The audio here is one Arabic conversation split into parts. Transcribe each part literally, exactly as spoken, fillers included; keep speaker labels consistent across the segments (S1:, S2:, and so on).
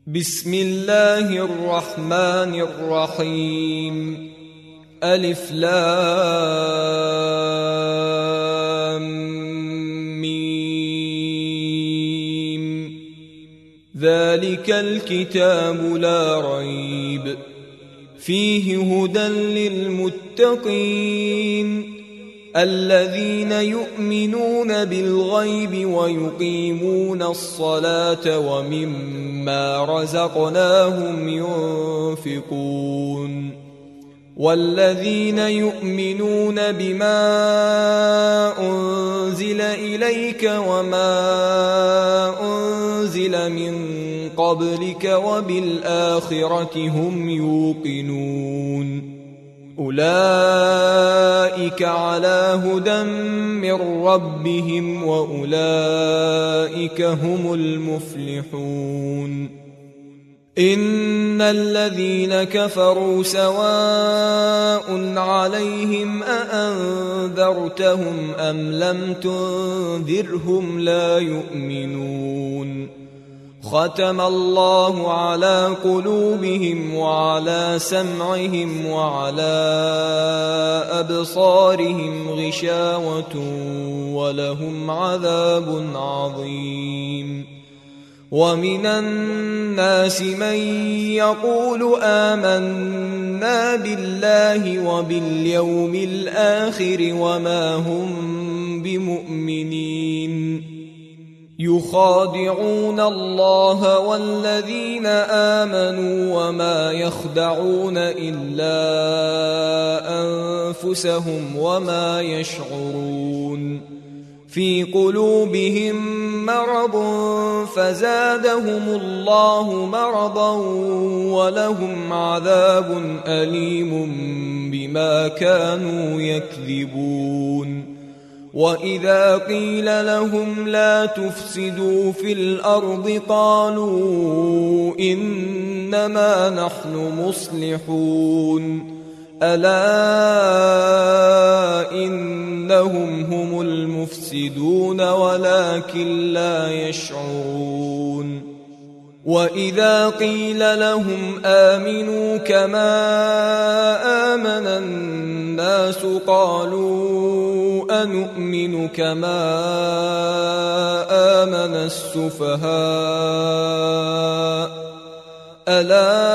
S1: بسم الله الرحمن الرحيم. ألف لام ميم. ذلك الكتاب لا ريب فيه هدى للمتقين الذين يؤمنون بالغيب ويقيمون الصلاة ومما رزقناهم ينفقون والذين يؤمنون بما أنزل إليك وما أنزل من قبلك وبالآخرة هم يوقنون أولئك على هدى من ربهم وأولئك هم المفلحون. إن الذين كفروا سواء عليهم أأنذرتهم أم لم تنذرهم لا يؤمنون. ختم الله على قلوبهم وعلى سمعهم وعلى أبصارهم غشاوة ولهم عذاب عظيم. ومن الناس من يقول آمنا بالله وباليوم الآخر وما هم بمؤمنين يخادعون الله والذين آمنوا وما يخدعون إلا أنفسهم وما يشعرون. في قلوبهم مرض فزادهم الله مرضا ولهم عذاب أليم بما كانوا يكذبون. وإذا قيل لهم لا تفسدوا في الأرض قالوا إنما نحن مصلحون ألا إنهم هم المفسدون ولكن لا يشعرون. وإذا قيل لهم آمنوا كما آمن الناس قالوا أنؤمن كما آمن السفهاء ألا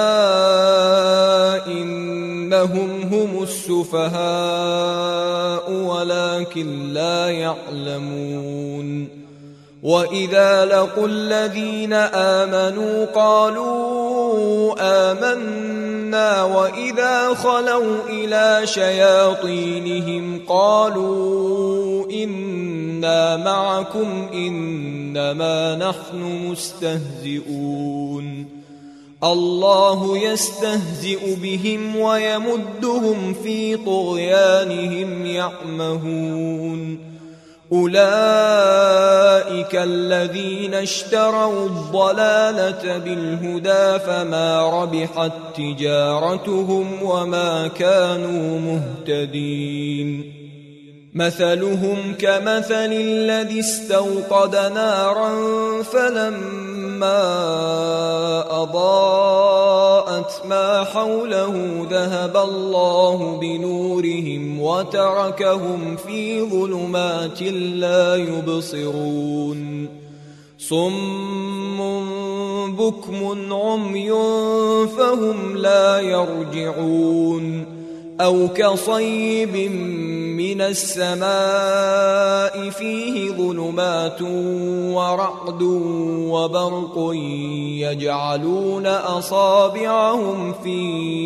S1: إنهم هم السفهاء ولكن لا يعلمون. وإذا لقوا الذين آمنوا قالوا آمنا وإذا خلوا إلى شياطينهم قالوا إنا معكم إنما نحن مستهزئون. الله يستهزئ بهم ويمدهم في طغيانهم يعمهون. أولئك الذين اشتروا الضلالة بالهدى فما ربحت تجارتهم وما كانوا مهتدين. مثلهم كمثل الذي استوقد نارا فلما أضاءت ما حوله ذهب الله بنورهم وتركهم في ظلمات لا يبصرون. صم بكم عمي فهم لا يرجعون. أو كصيب من السماء فيه ظلمات ورعد وبرق يجعلون أصابعهم في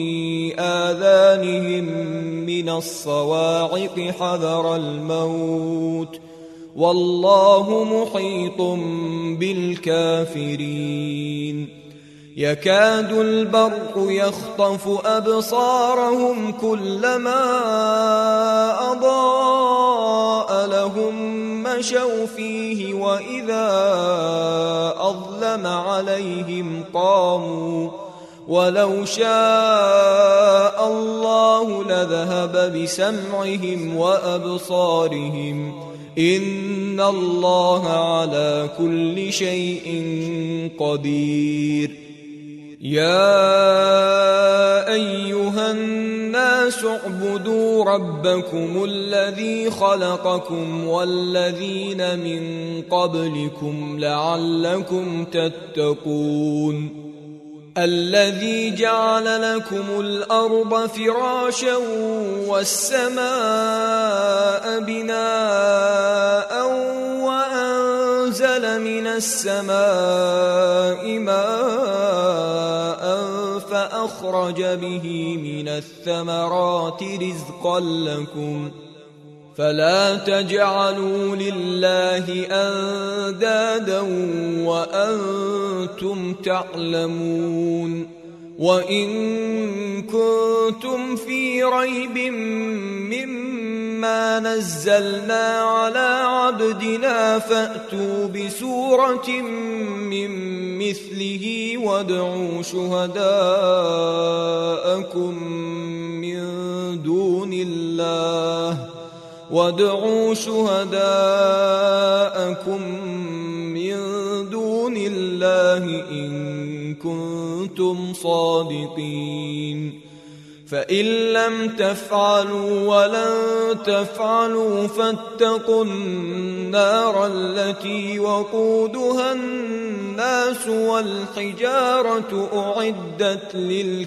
S1: آذانهم من الصواعق حذر الموت والله محيط بالكافرين. يكاد البرق يخطف أبصارهم كلما أضاء لهم مشوا فيه وإذا أظلم عليهم قاموا ولو شاء الله لذهب بسمعهم وأبصارهم إن الله على كل شيء قدير. يا أيها الناس اعبدوا ربكم الذي خلقكم والذين من قبلكم لعلكم تتقون الذي جعل لكم الأرض فراشا والسماء بناء وأنزل من السماء ماء فأخرج به من الثمرات رزقا لكم فلا تجعلوا لله أندادا وأنتم تعلمون وإن كنتم في ريب مما نزلنا على عبدنا فأتوا بسورة من مثله وادعوا شهداءكم من دون الله وادعوا شهداءكم من دون الله إن كنتم صادقين فإن لم تفعلوا ولن تفعلوا فاتقوا النار التي وقودها الناس والحجارة أعدت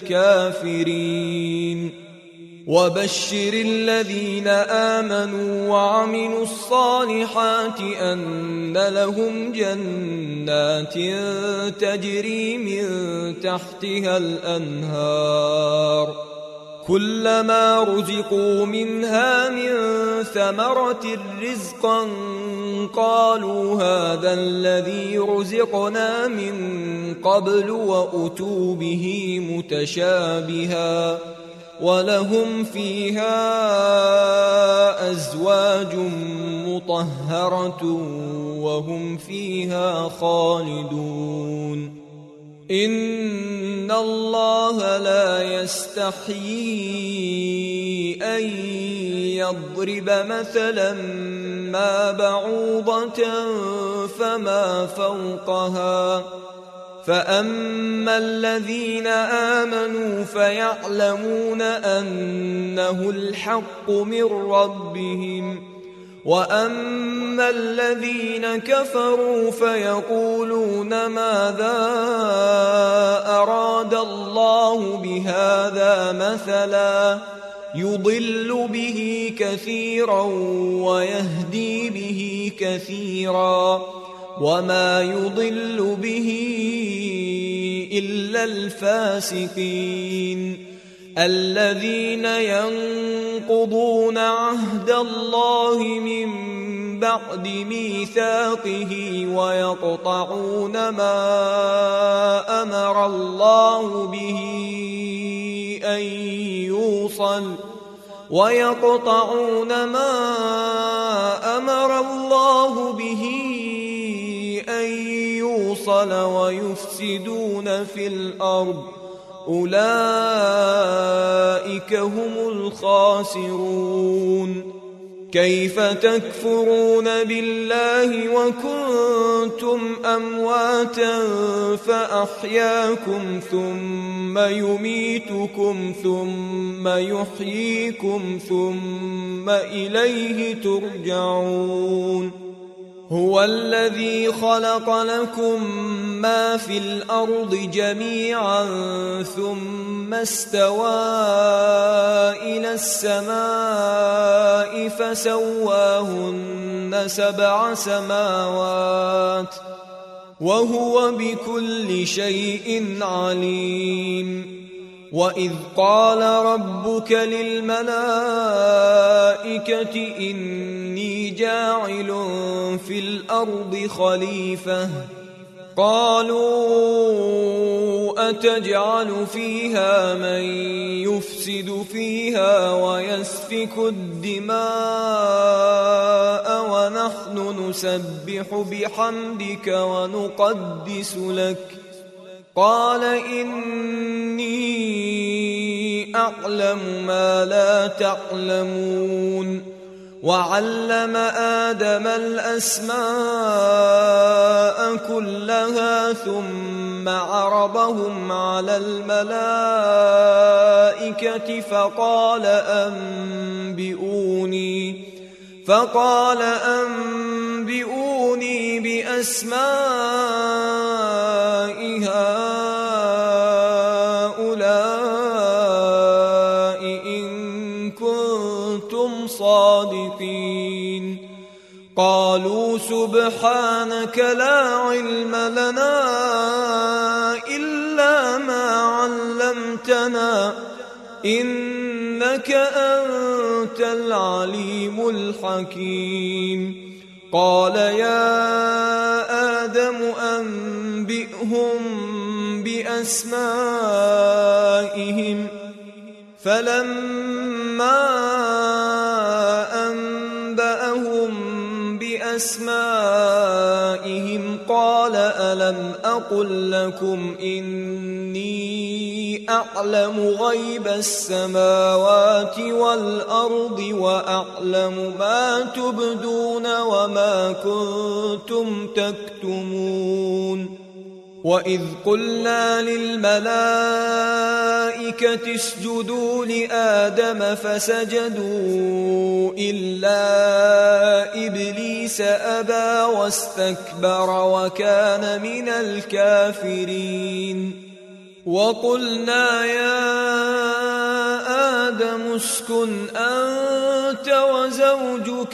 S1: للكافرين وبشر الذين آمنوا وعملوا الصالحات أن لهم جنات تجري من تحتها الأنهار كلما رزقوا منها من ثمرة رزقا قالوا هذا الذي رزقنا من قبل وأتوا به متشابها ولهم فيها أزواج مطهرة وهم فيها خالدون إن الله لا يستحيي أن يضرب مثلا ما بعوضة فما فوقها فأما الذين آمنوا فيعلمون أنه الحق من ربهم وأما الذين كفروا فيقولون ماذا أراد الله بهذا مثلا يضل به كثيرا ويهدي به كثيرا وما يضل به إلا الفاسقين الذين ينقضون عهد الله من بعد ميثاقه ويقطعون ما أمر الله به أن يوصل ويقطعون ما أمر الله به أن يوصل ويفسدون في الأرض أولئك هم الخاسرون كيف تكفرون بالله وكنتم أمواتا فأحياكم ثم يميتكم ثم يحييكم ثم إليه ترجعون هو الذي خلق لكم ما في الأرض جميعا ثم استوى إلى السماء فسواهن سبع سماوات وهو بكل شيء عليم وإذ قال ربك للملائكة إني جاعل في الأرض خليفة قالوا أتجعل فيها من يفسد فيها ويسفك الدماء ونحن نسبح بحمدك ونقدس لك قال إني أعلم ما لا تعلمون وعلم آدم الأسماء كلها ثم ثم عرضهم على الملائكة فقال أنبئوني فقال أنبئوني بأسماء هؤلاء إن كنتم صادقين. قالوا سبحانك لا علم لنا إلا ما علمتنا إنك أنت العليم الحكيم. قال يا آدم أنبئهم بأسمائهم فلما أنبأهم بأسمائهم قال ألم أقل لكم إني أعلم غيب السماوات والأرض وأعلم ما تبدون وما كنتم تكتمون. وإذ قلنا للملائكة اسجدوا لآدم فسجدوا إلا إبليس أبى واستكبر وكان من الكافرين. وقلنا يا آدم اسكن أنت وزوجك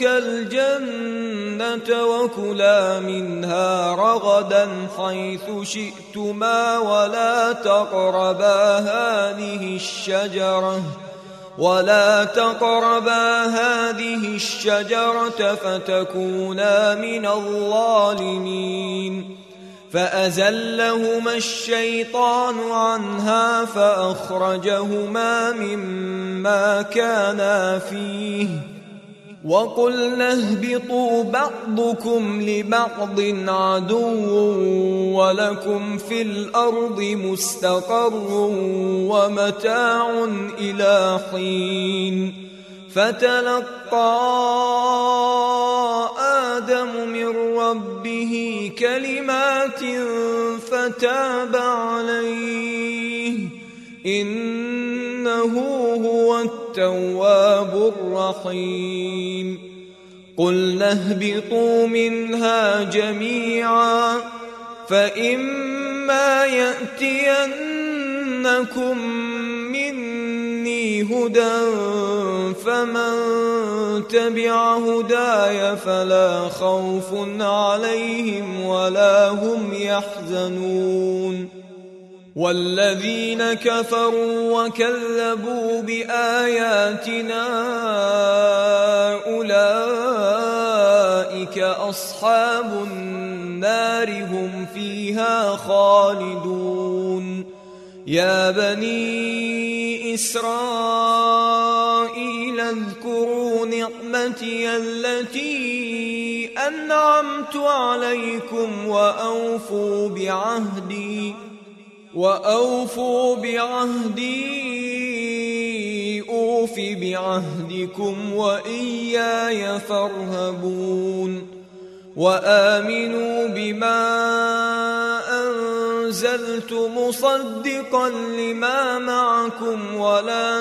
S1: الجنة وكلا منها رغدا حيث شئتما ولا تقربا هذه الشجرة ولا تقربا هذه الشجرة فتكونا من الظالمين. فأزلهما الشيطان عنها فأخرجهما مما كانا فيه وقلنا اهبطوا بعضكم لبعض عدو ولكم في الأرض مستقر ومتاع إلى حين. فتلقى آدم من ربه كلمات فتاب عليه إنه هو التواب الرحيم. قلنا اهبطوا منها جميعا فإما يأتينكم مني هدى فمن تبع هداي فلا خوف عليهم ولا هم يحزنون. والذين كفروا وكذبوا بآياتنا أولئك أصحاب النار هم فيها خالدون. يا بني إسرائيل اذكروا نعمتي التي أنعمت عليكم وأوفوا بعهدي وأوفوا بعهدي أوف بعهدكم وإياي فارهبون. وآمنوا بما أنزلت مصدقا لما معكم ولا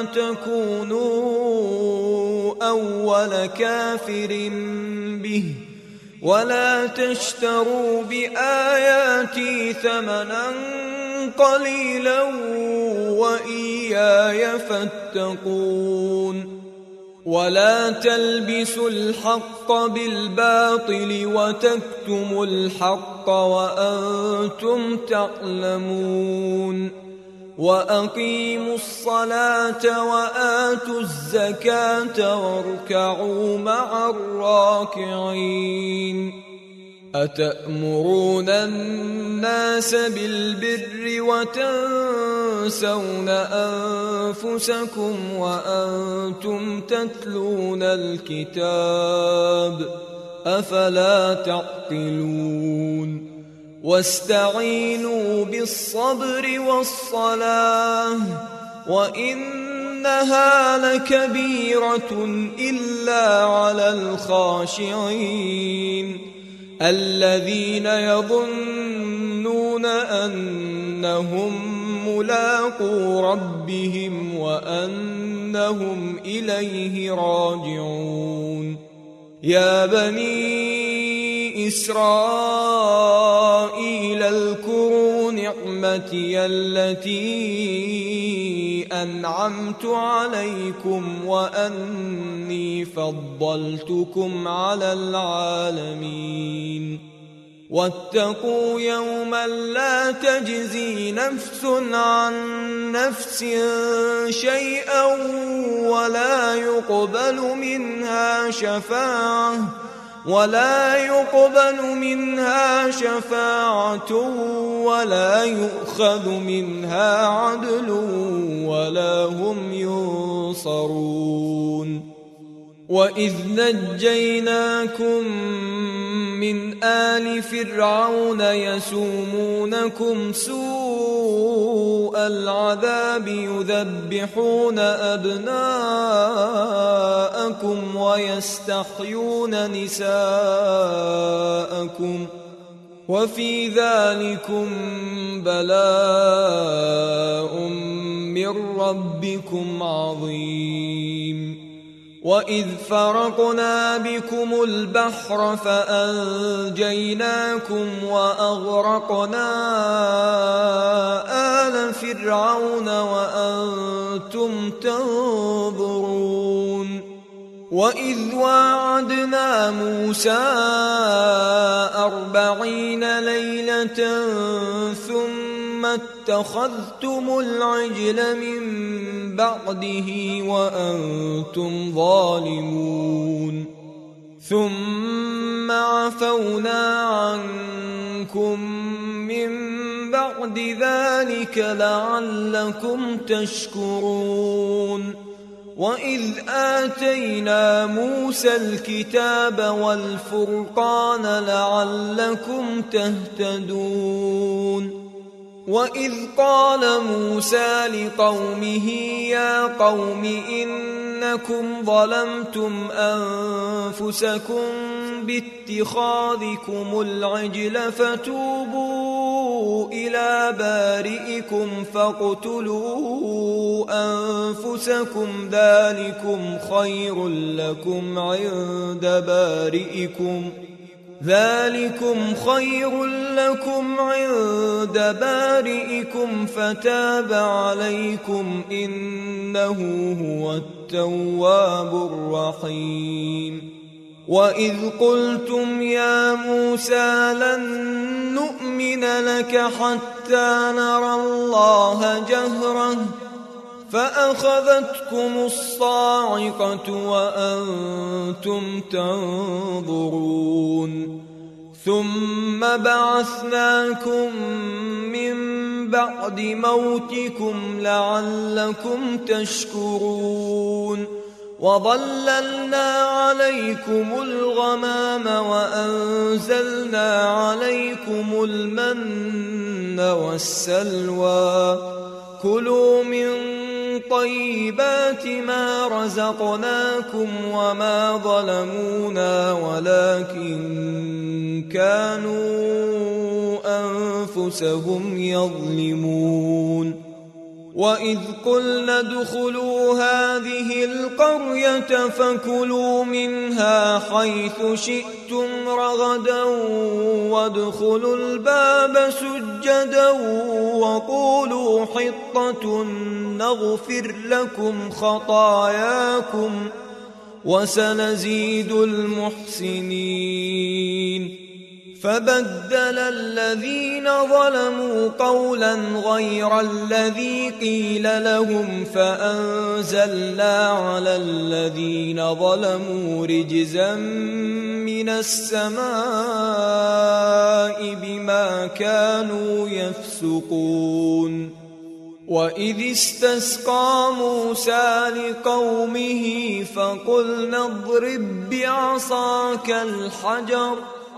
S1: تكونوا أول كافر به ولا تشتروا بآياتي ثمنا قليلا وإياي فاتقون. ولا تلبسوا الحق بالباطل وتكتموا الحق وأنتم تعلمون. وأقيموا الصلاة وآتوا الزكاة واركعوا مع الراكعين. أتأمرون الناس بالبر وتنسون أنفسكم وأنتم تتلون الكتاب أفلا تعقلون. واستعينوا بالصبر والصلاة وإنها لكبيرة إلا على الخاشعين الذين يظنون أن أنهم ملاقو ربهم وأنهم إليه راجعون. يا بني إسرائيل اذكروا نعمتي التي أنعمت عليكم وأني فضلتكم على العالمين. واتقوا يوما لا تجزي نفس عن نفس شيئا ولا يقبل منها شفاعة ولا يقبل منها شفاعة ولا يؤخذ منها عدل ولا هم ينصرون. وإذ نجيناكم من آل فرعون يسومونكم سوء العذاب يذبحون أبناءكم ويستحيون نساءكم وفي ذلكم بلاء من ربكم عظيم. وإذ فرقنا بكم البحر فأنجيناكم وأغرقنا آل فرعون وأنتم تنظرون. وإذ واعدنا موسى أربعين ليلة ثم اتخذتم العجل من بعده وأنتم ظالمون. ثم عفونا عنكم من بعد ذلك لعلكم تشكرون. وإذ آتينا موسى الكتاب والفرقان لعلكم تهتدون. وإذ قال موسى لقومه يا قوم إنكم ظلمتم أنفسكم باتخاذكم العجل فتوبوا إلى بارئكم فاقتلوا أنفسكم ذلكم خير لكم عند بارئكم ذلكم خير لكم عند بارئكم فتاب عليكم إنه هو التواب الرحيم. وإذ قلتم يا موسى لن نؤمن لك حتى نرى الله جهرة فأخذتكم الصاعقة وأنتم تنظرون. ثم بعثناكم من بعد موتكم لعلكم تشكرون. وظللنا عليكم الغمام وأنزلنا عليكم المن والسلوى كلوا من طيبات ما رزقناكم وما ظلمونا ولكن كانوا أنفسهم يظلمون. وإذ قلنا ادخلوا هذه القرية فكلوا منها حيث شئتم رغدا وادخلوا الباب سجدا وقولوا حطة نغفر لكم خطاياكم وسنزيد المحسنين. فبدل الذين ظلموا قولا غير الذي قيل لهم فأنزلنا على الذين ظلموا رجزا من السماء بما كانوا يفسقون. وإذ استسقى موسى لقومه فقلنا اضرب بعصاك الحجر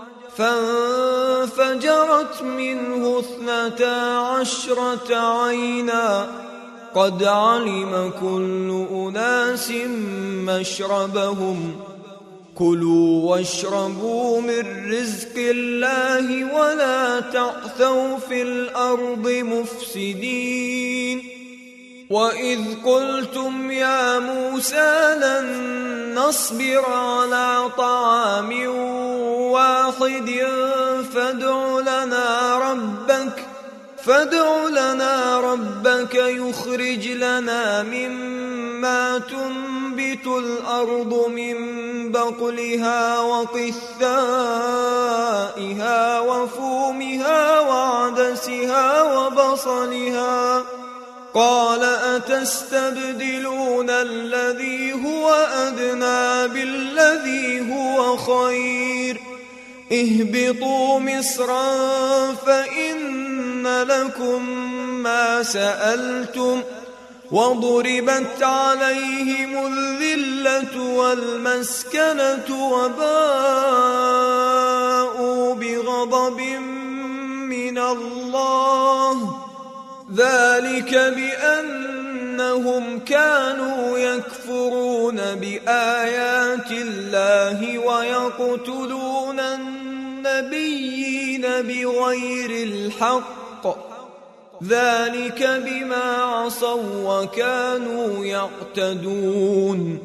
S1: فانفجرت منه اثنتا عشرة عينا قد علم كل أناس مشربهم كلوا واشربوا من رزق الله ولا تعثوا في الأرض مفسدين وإذ قلتم يا موسى لن نصبر على طعام واحد فادع لنا ربك فادع لنا ربك يخرج لنا مما تنبت الأرض من بقلها وقثائها وفومها وعدسها وبصلها قال أتستبدلون الذي هو أدنى بالذي هو خير اهبطوا مصرا فإن لكم ما سألتم وضربت عليهم الذلة والمسكنة وباءوا بغضب من الله ذلك بأنهم كانوا يكفرون بآيات الله ويقتلون النبيين بغير الحق ذلك بما عصوا وكانوا يعتدون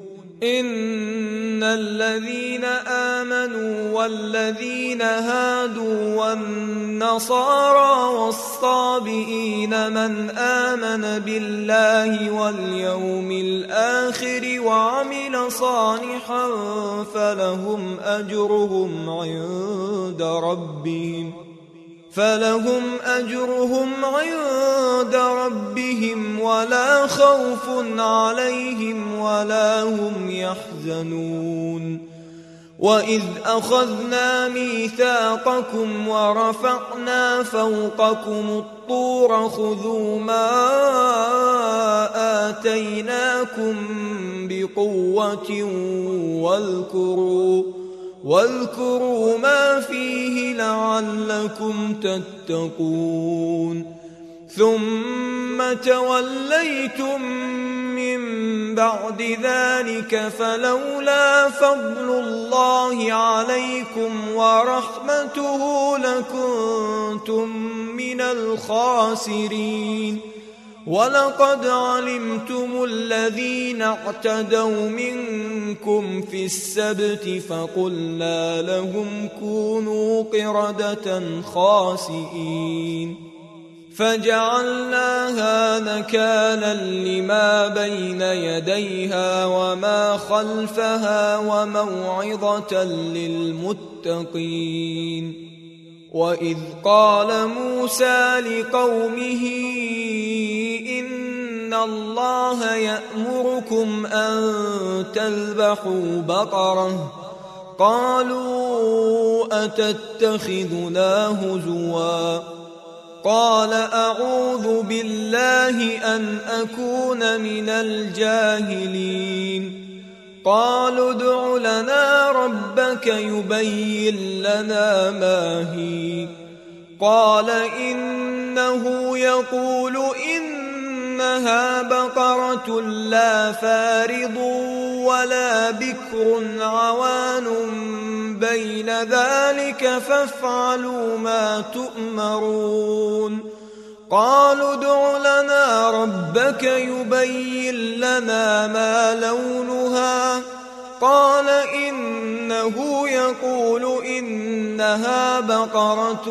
S1: إن الذين آمنوا والذين هادوا والنصارى والصابئين من آمن بالله واليوم الآخر وعمل صالحا فلهم أجرهم عند ربهم فلهم أجرهم عند ربهم ولا خوف عليهم ولا هم يحزنون وإذ أخذنا ميثاقكم ورفعنا فوقكم الطور خذوا ما آتيناكم بقوة واذكروا واذكروا ما فيه لعلكم تتقون ثم توليتم من بعد ذلك فلولا فضل الله عليكم ورحمته لكنتم من الخاسرين ولقد علمتم الذين اعتدوا منكم في السبت فقلنا لهم كونوا قردة خاسئين فجعلناها نكالا لما بين يديها وما خلفها وموعظة للمتقين وإذ قال موسى لقومه إن الله يأمركم أن تذبحوا بقرة قالوا أتتخذنا هزوا قال أعوذ بالله أن أكون من الجاهلين قالوا ادع لنا ربك يبين لنا ما هي قال إنه يقول إنها بقرة لا فارض ولا بكر عوان بين ذلك فافعلوا ما تؤمرون قالوا ادع لنا ربك يبين لنا ما لونها قال إنه يقول إنها بقرة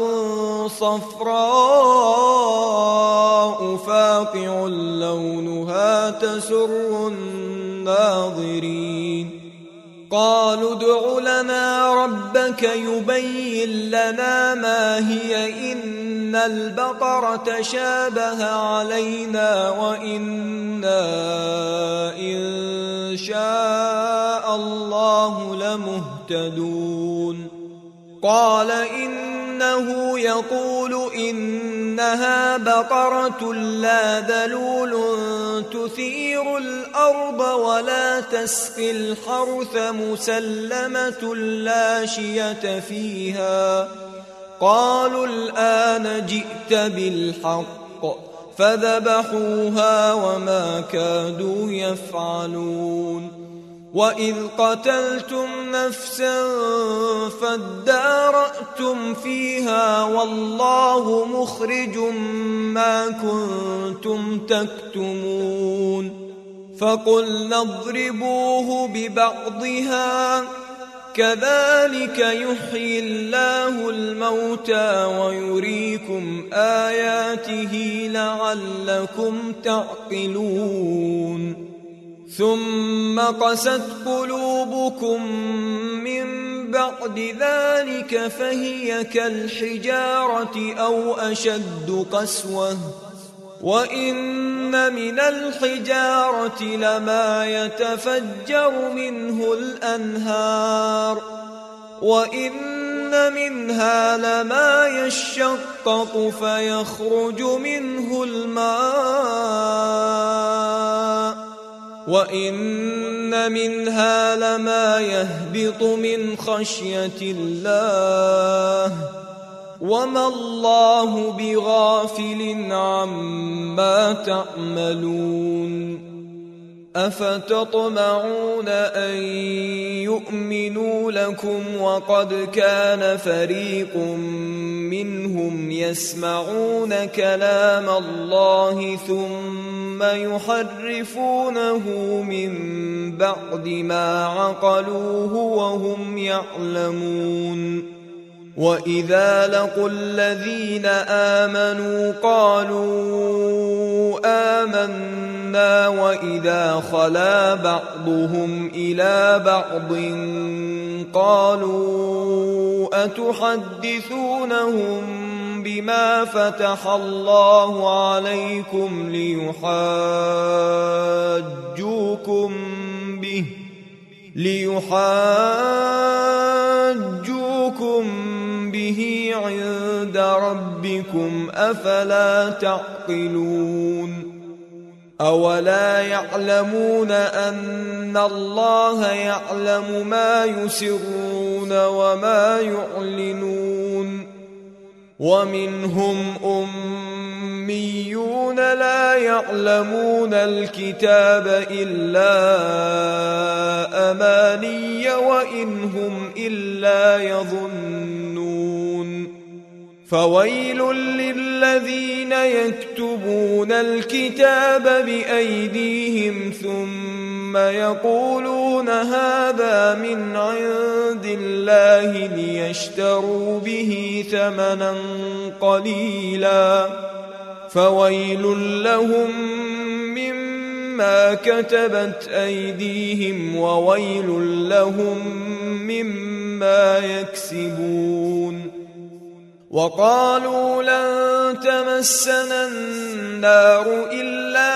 S1: صفراء فاقع لونها تسر الناظرين قالوا ادع لنا ربك يبين لنا ما هي إن البقرة شابه علينا وإنا إن شاء الله لمهتدون قال إنه يقول إنها بقرة لا ذلول تثير الأرض ولا تسقي الحرث مسلمة لا شية فيها قالوا الآن جئت بالحق فذبحوها وما كادوا يفعلون وإذ قتلتم نفسا فادارأتم فيها والله مخرج ما كنتم تكتمون فقلنا اضربوه ببعضها كذلك يحيي الله الموتى ويريكم آياته لعلكم تعقلون ثم قست قلوبكم من بعد ذلك فهي كالحجارة أو أشد قسوة وإن من الحجارة لما يتفجر منه الأنهار وإن منها لما يشقق فيخرج منه الماء وإن منها لما يهبط من خشية الله وما الله بغافل عما تعملون أفتطمعون أن يؤمنوا لكم وقد كان فريق منهم يسمعون كلام الله ثم يحرفونه من بعد ما عقلوه وهم يعلمون وإذا لقوا الذين آمنوا قالوا آمنا وإذا خلا بعضهم إلى بعض قالوا أتحدثونهم بما فتح الله عليكم ليحاجوكم به ليحاجوكم به عند ربكم أفلا تعقلون أولا يعلمون أن الله يعلم ما يسرون وما يعلنون ومنهم أميون لا يعلمون الكتاب إلا أماني وإن هم إلا يظنون فويل للذين يكتبون الكتاب بأيديهم ثم يقولون هذا من عند الله ليشتروا به ثمنا قليلا فويل لهم مما كتبت أيديهم وويل لهم مما يكسبون وقالوا لن تمسنا النار إلا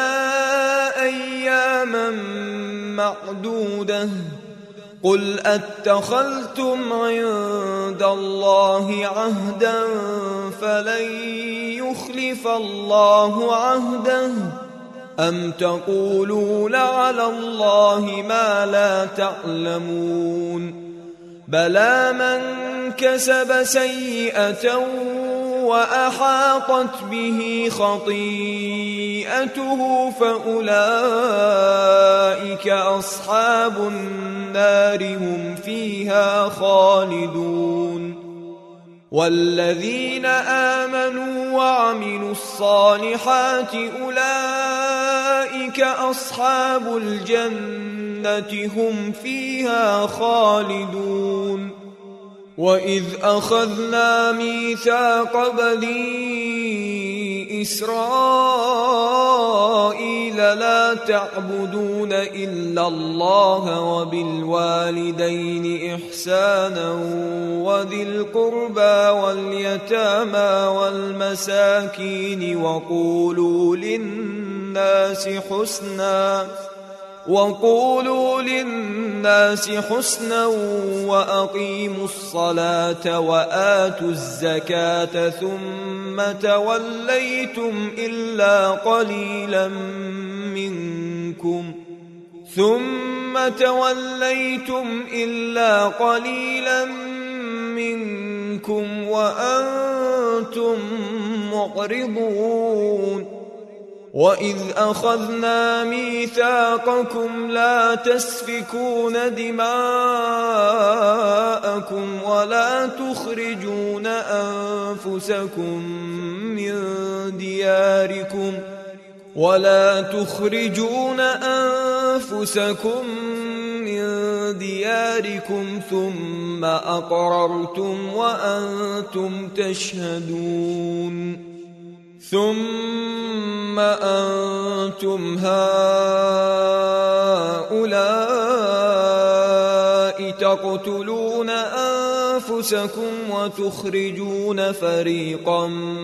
S1: أياما معدودة قل أتخذتم عند الله عهدا فلن يخلف الله عهده أم تقولون على الله ما لا تعلمون بلى من كسب سيئة وأحاطت به خطيئته فأولئك أصحاب النار هم فيها خالدون والذين آمنوا وعملوا الصالحات أولئك أصحاب الجنة هم فيها خالدون وإذ أخذنا ميثاق بني إسرائيل لا تعبدون إلا الله وبالوالدين إحسانا وذي القربى واليتامى والمساكين وقولوا للناس حسنا وقولوا للناس حسنا وأقيموا الصلاة وآتوا الزكاة ثم توليتم إلا قليلا منكم ثم توليتم إلا قليلا منكم وأنتم معرضون وإذ أخذنا ميثاقكم لا تسفكون دماءكم ولا تخرجون أنفسكم من دياركم ولا تخرجون أنفسكم من دياركم ثم أقررتم وأنتم تشهدون ثم أنتم هؤلاء تقتلون أنفسكم وتخرجون فريقا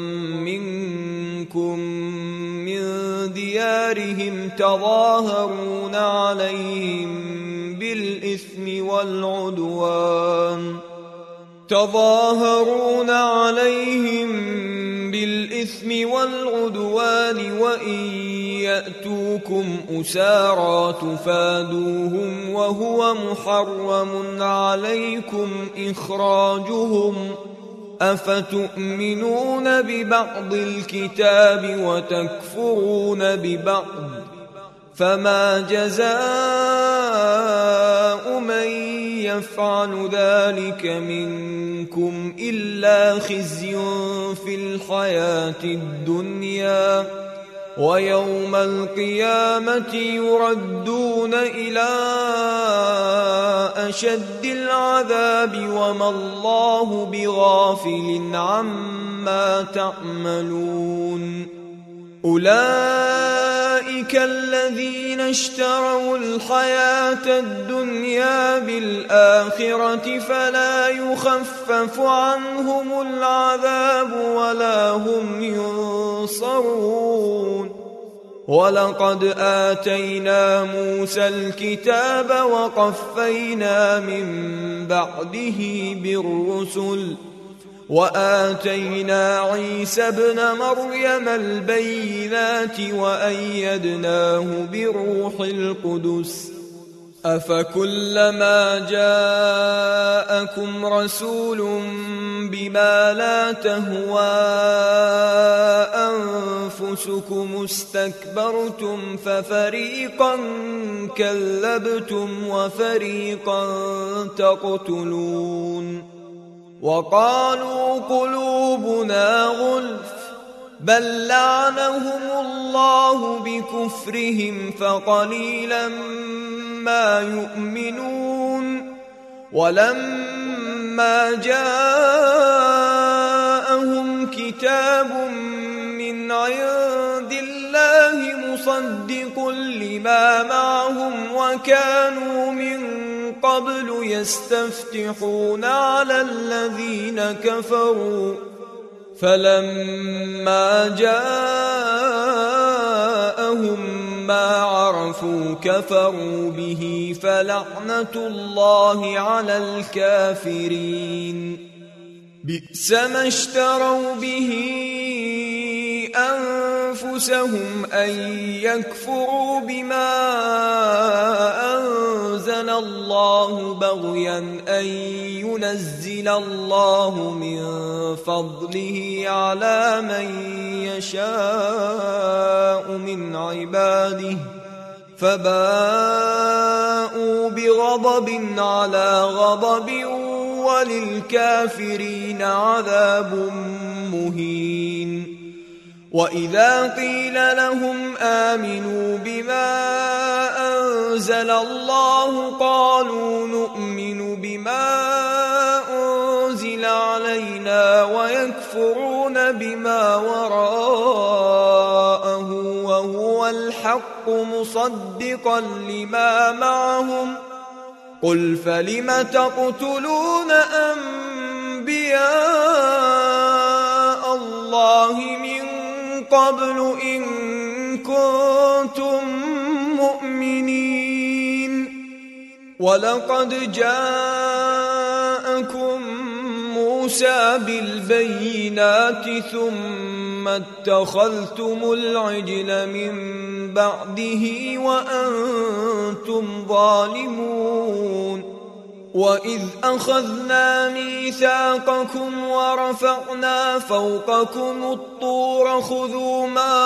S1: منكم من ديارهم تظاهرون عليهم بالإثم والعدوان تظاهرون عليهم بالإثم والعدوان وإن يأتوكم أسارى تفادوهم وهو محرم عليكم إخراجهم أفتؤمنون ببعض الكتاب وتكفرون ببعض فما جزاء من يفعل ذلك منكم إلا خزي في الحياة الدنيا ويوم القيامة يردون إلى أشد العذاب وما الله بغافل عما تعملون أولئك الذين اشتروا الحياة الدنيا بالآخرة فلا يخفف عنهم العذاب ولا هم ينصرون ولقد آتينا موسى الكتاب وقفينا من بعده بالرسل وآتينا عيسى ابن مريم البينات وأيدناه بروح القدس أفكلما جاءكم رسول بما لا تهوى أنفسكم استكبرتم ففريقا كذبتم وفريقا تقتلون وقالوا قلوبنا غلف بل لعنهم الله بكفرهم فقليلا ما يؤمنون ولما جاءهم كتاب من عند الله مصدق لما معهم وكانوا من قبل يستفتحون على الذين كفروا فلما جاءهم ما عرفوا كفروا به فلعنة الله على الكافرين بئس ما اشتروا به أنفسهم أن يكفروا بما أنزل الله بغيا أن ينزل الله من فضله على من يشاء من عباده فباءوا بغضب على غضب وللكافرين عذاب مهين وإذا قيل لهم آمنوا بما أنزل الله قالوا نؤمن بما أنزل علينا ويكفرون بما وراءه وهو الحق مصدقا لما معهم قل فلم تقتلون أنبياء الله من قبل إن كنتم مؤمنين ولقد جاءكم موسى بالبينات ثم اتخذتم العجل من بعده وأنتم ظالمون وإذ أخذنا ميثاقكم ورفعنا فوقكم الطور خذوا ما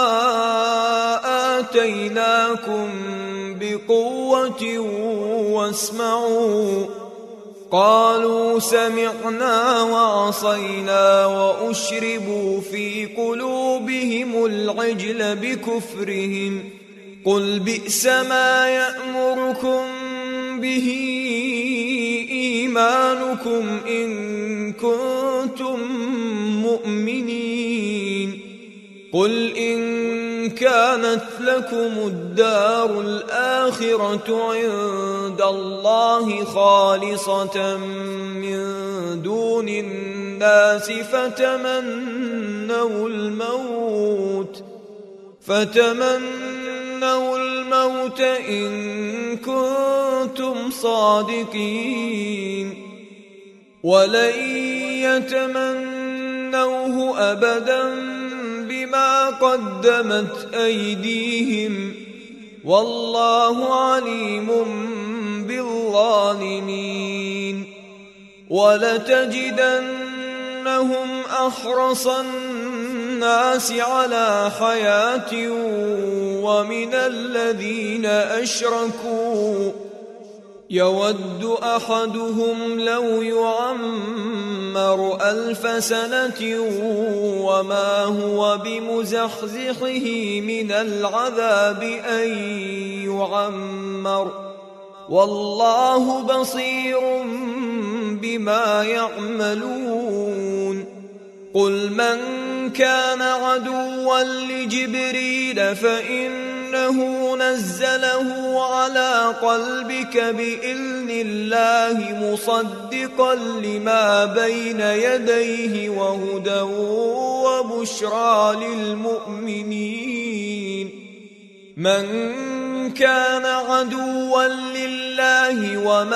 S1: آتيناكم بقوة واسمعوا قالوا سمعنا وعصينا وأشربوا في قلوبهم العجل بكفرهم قل بئس ما يأمركم به إيمانكم إن كنتم مؤمنين قل إن كانت لكم الدار الآخرة عند الله خالصة من دون الناس فتمنوا الموت فتمنوا الموت إن كنتم صادقين ولن يتمنوه أبدا بما قدمت أيديهم والله عليم بالظالمين ولتجدنهم أحرص الناس على حياة ومن الذين أشركوا يود أحدهم لو يعمر ألف سنة وما هو بمزحزحه من العذاب أن يعمر والله بصير بما يعملون قل من كان عدوا لجبريل فإنه نزله على قلبك بإذن الله مصدقا لما بين يديه وهدى وبشرى للمؤمنين من كان عدوا لله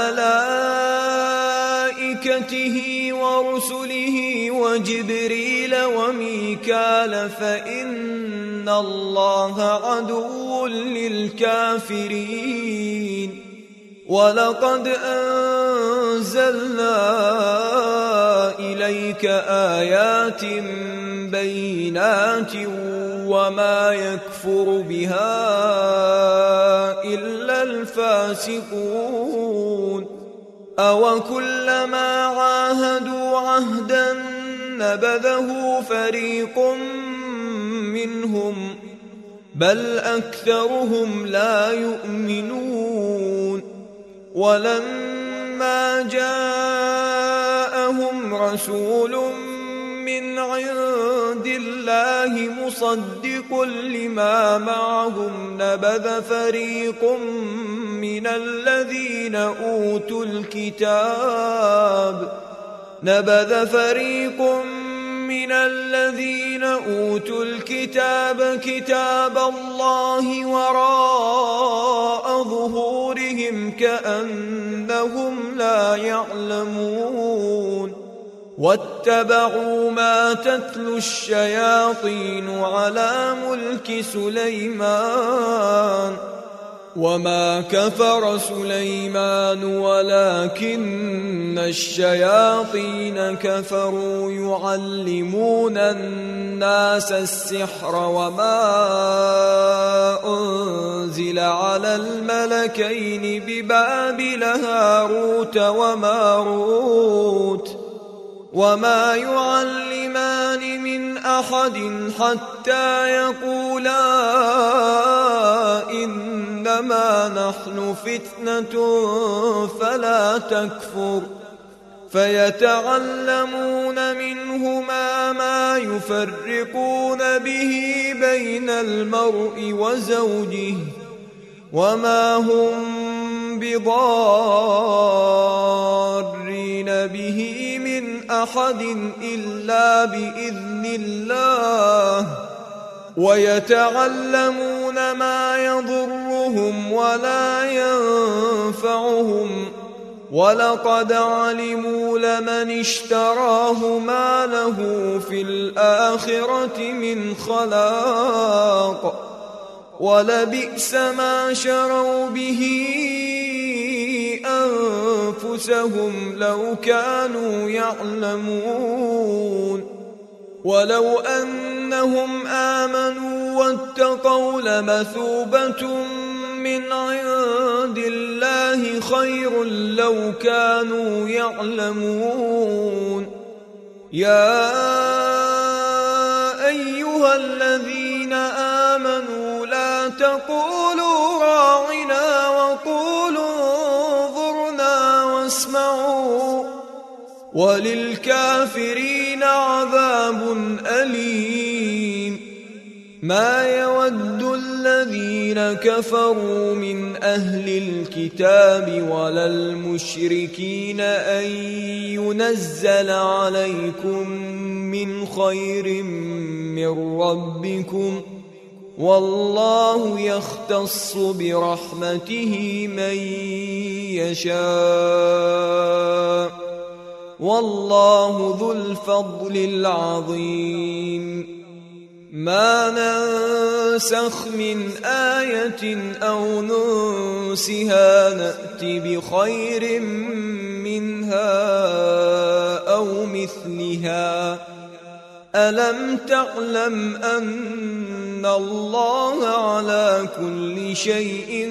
S1: وملائكته ورسله وجبريل وميكال فإن الله عدو للكافرين ولقد أنزلنا إليك آيات بينات وما يكفر بها إلا الفاسقون أو كلما عاهدوا عهدا نبذه فريق منهم بل أكثرهم لا يؤمنون ولما جاءهم رسول من عند الله مصدق لما معهم نبذ فريق من الذين أوتوا الكتاب نبذ فريق من الذين أوتوا الكتاب كتاب الله وراء ظهورهم كأنهم لا يعلمون واتبعوا ما تتلو الشياطين على ملك سليمان وما كفر سليمان ولكن الشياطين كفروا يعلمون الناس السحر وما أنزل على الملكين ببابل هاروت وماروت وما يعلمان من أحد حتى يقولا إنما نحن فتنة فلا تكفر فيتعلمون منهما ما يفرقون به بين المرء وزوجه وما هم بضارين به من أحد إلا بإذن الله ويتعلمون ما يضرهم ولا ينفعهم ولقد علموا لمن اشتراه ما له في الآخرة من خلاق ولبئس ما شروا به أنفسهم لو كانوا يعلمون ولو أنهم آمنوا واتقوا لمثوبة من عند الله خير لو كانوا يعلمون يا أيها الذين آمنوا لا تقولوا راعنا وقولوا انظرنا واسمعوا وللكافرين عذاب أليم ما يود الذين كفروا من أهل الكتاب ولا المشركين أن ينزل عليكم من خير من ربكم والله يختص برحمته من يشاء والله ذو الفضل العظيم ما ننسخ من آية أو ننسها نأت بخير منها أو مثلها ألم تعلم أن الله على كل شيء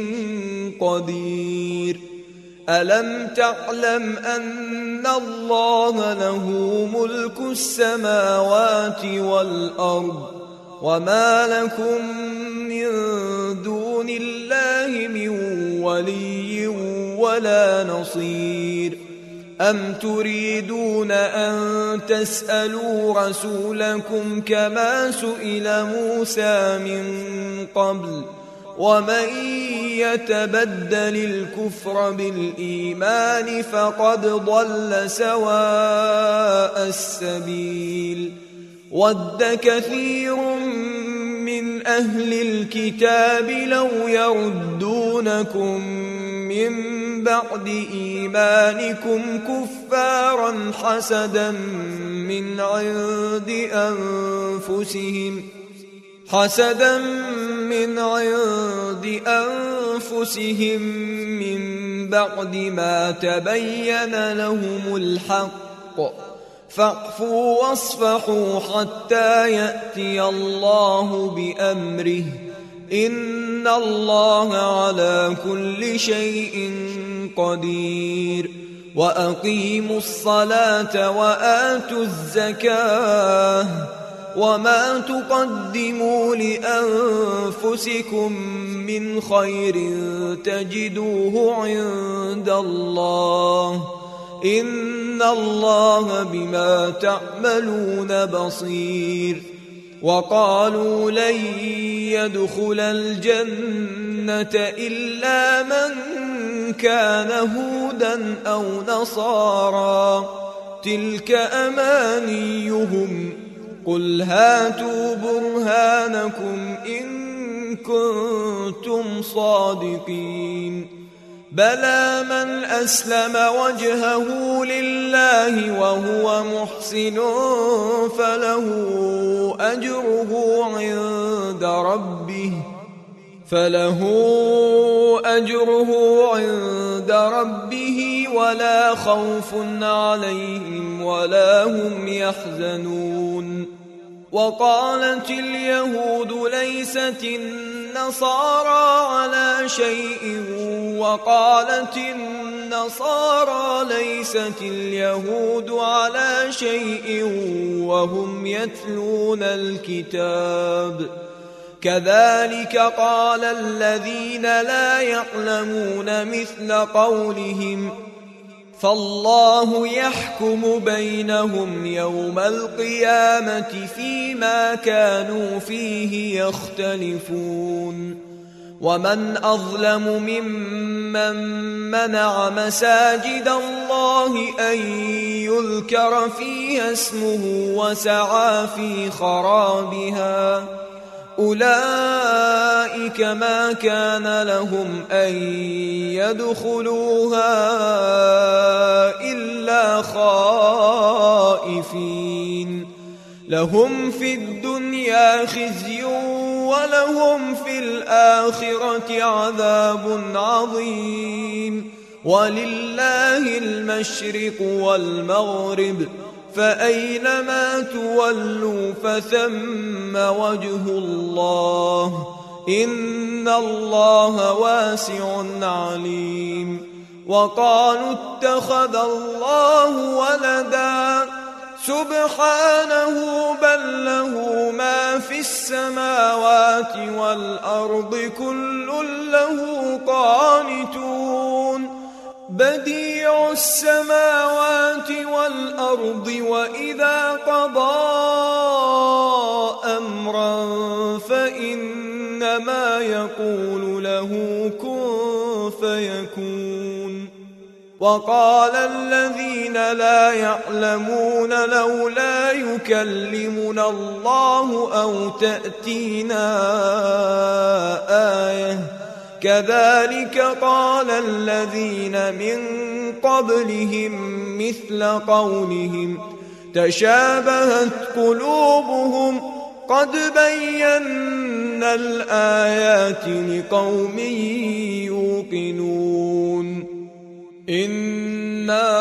S1: قدير ألم تعلم أن الله له ملك السماوات والأرض وما لكم من دون الله من ولي ولا نصير أم تريدون أن تسألوا رسولكم كما سئل موسى من قبل ومن يتبدل الكفر بالإيمان فقد ضل سواء السبيل ود كثير من أهل الكتاب لو يردونكم من بعد إيمانكم كفارا حسدا من عند أنفسهم حسدا من عند أنفسهم من بعد ما تبين لهم الحق فاعفوا واصفحوا حتى يأتي الله بأمره إن الله على كل شيء قدير وأقيموا الصلاة وآتوا الزكاة وما تقدموا لأنفسكم من خير تجدوه عند الله إن الله بما تعملون بصير وقالوا لن يدخل الجنة إلا من كان هودا أو نصارى تلك أمانيهم قل هاتوا برهانكم إن كنتم صادقين بلى من أسلم وجهه لله وهو محسن فله أجره عند ربه فله أجره عند ربه ولا خوف عليهم ولا هم يحزنون وقالت اليهود ليست النصارى على شيء وقالت النصارى ليست اليهود على شيء وهم يتلون الكتاب كذلك قال الذين لا يعلمون مثل قولهم فالله يحكم بينهم يوم القيامة فيما كانوا فيه يختلفون ومن أظلم ممن منع مساجد الله أن يذكر فيها اسمه وسعى في خرابها أولئك ما كان لهم أن يدخلوها إلا خائفين لهم في الدنيا خزي ولهم في الآخرة عذاب عظيم. ولله المشرق والمغرب، فأينما تولوا فثم وجه الله، إن الله واسع عليم. وقالوا اتخذ الله ولدا، سبحانه بل له ما في السماوات والأرض كل له قانتون. بديع السماوات والأرض، وإذا قضى أمرا فإنما يقول له كن فيكون. وقال الذين لا يعلمون لولا يكلمنا الله أو تأتينا آية، كذلك قال الذين من قبلهم مثل قولهم تشابهت قلوبهم، قد بينا الآيات لقوم يوقنون. إنا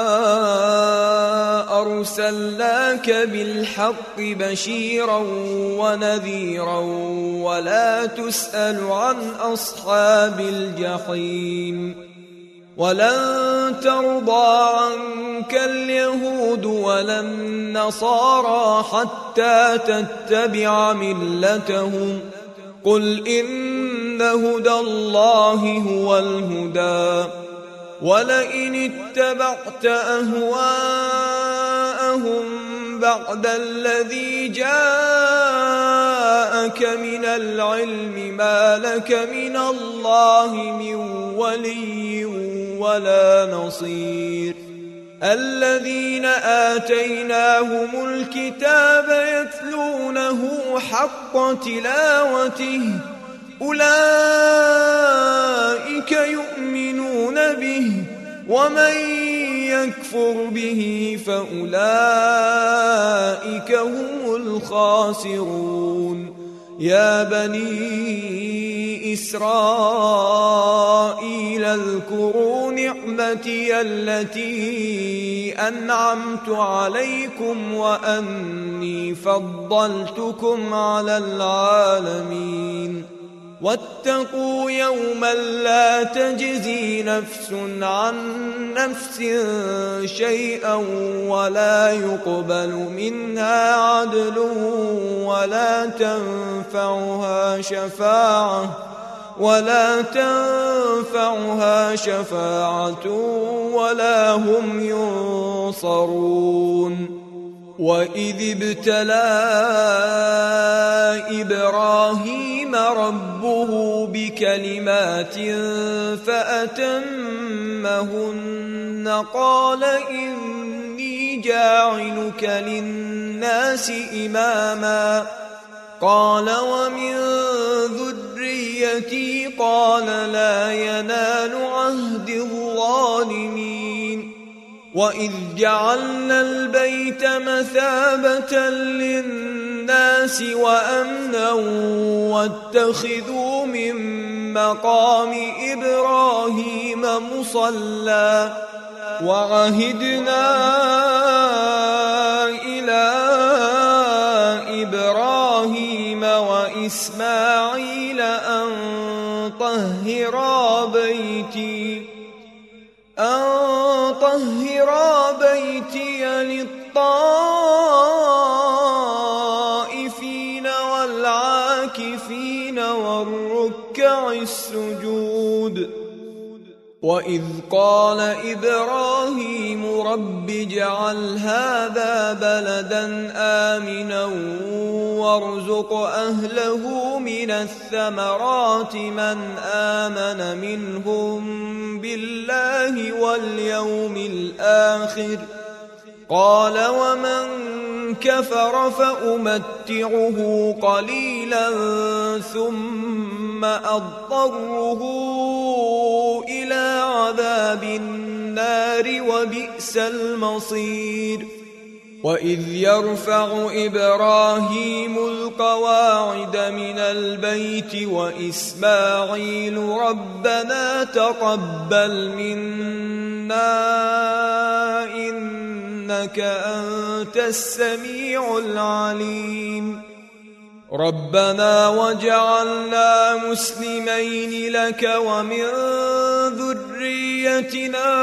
S1: أرسلناك بالحق بشيرا ونذيرا، ولا تسأل عن أصحاب الجحيم. ولن ترضى عنك اليهود ولا النصارى حتى تتبع ملتهم، قل إن هدى الله هو الهدى. ولئن اتبعت أهواءهم بعد الذي جاءك من العلم، ما لك من الله من ولي ولا نصير. الذين آتيناهم الكتاب يتلونه حق تلاوته، أولئك يؤمنون به، ومن يكفر به فأولئك هم الخاسرون. يا بني إسرائيل اذكروا نعمتي التي أنعمت عليكم وأني فضلتكم على العالمين. واتقوا يوما لا تجزي نفس عن نفس شيئا ولا يقبل منها عدل ولا تنفعها شفاعة ولا تنفعها شفاعة ولا هم ينصرون. وإذ ابتلى إبراهيم ربه بكلمات فأتمهن، قال إني جاعلك للناس إماما، قال ومن ذريتي، قال لا ينال عهد الظالمين. وإذ جعلنا البيت مثابة للناس وأمنا واتخذوا من مقام إبراهيم مصلى، وعهدنا إلى إبراهيم وإسماعيل أن طهرا بيتي أن طهرا بيتي للطائفين والعاكفين والركع السجود. وإذ قال إبراهيم رب اجعل هذا بلدا آمنا وارزق أهله من الثمرات من آمن منهم بالله واليوم الآخر، قال ومن كفر فأمتعه قليلا ثم أضطره إلى عذاب النار وبئس المصير. وإذ يرفع إبراهيم القواعد من البيت وإسماعيل ربنا تقبل منا إنك أنت السميع العليم ربنا وجعلنا مسلمين لك ومن ذريتنا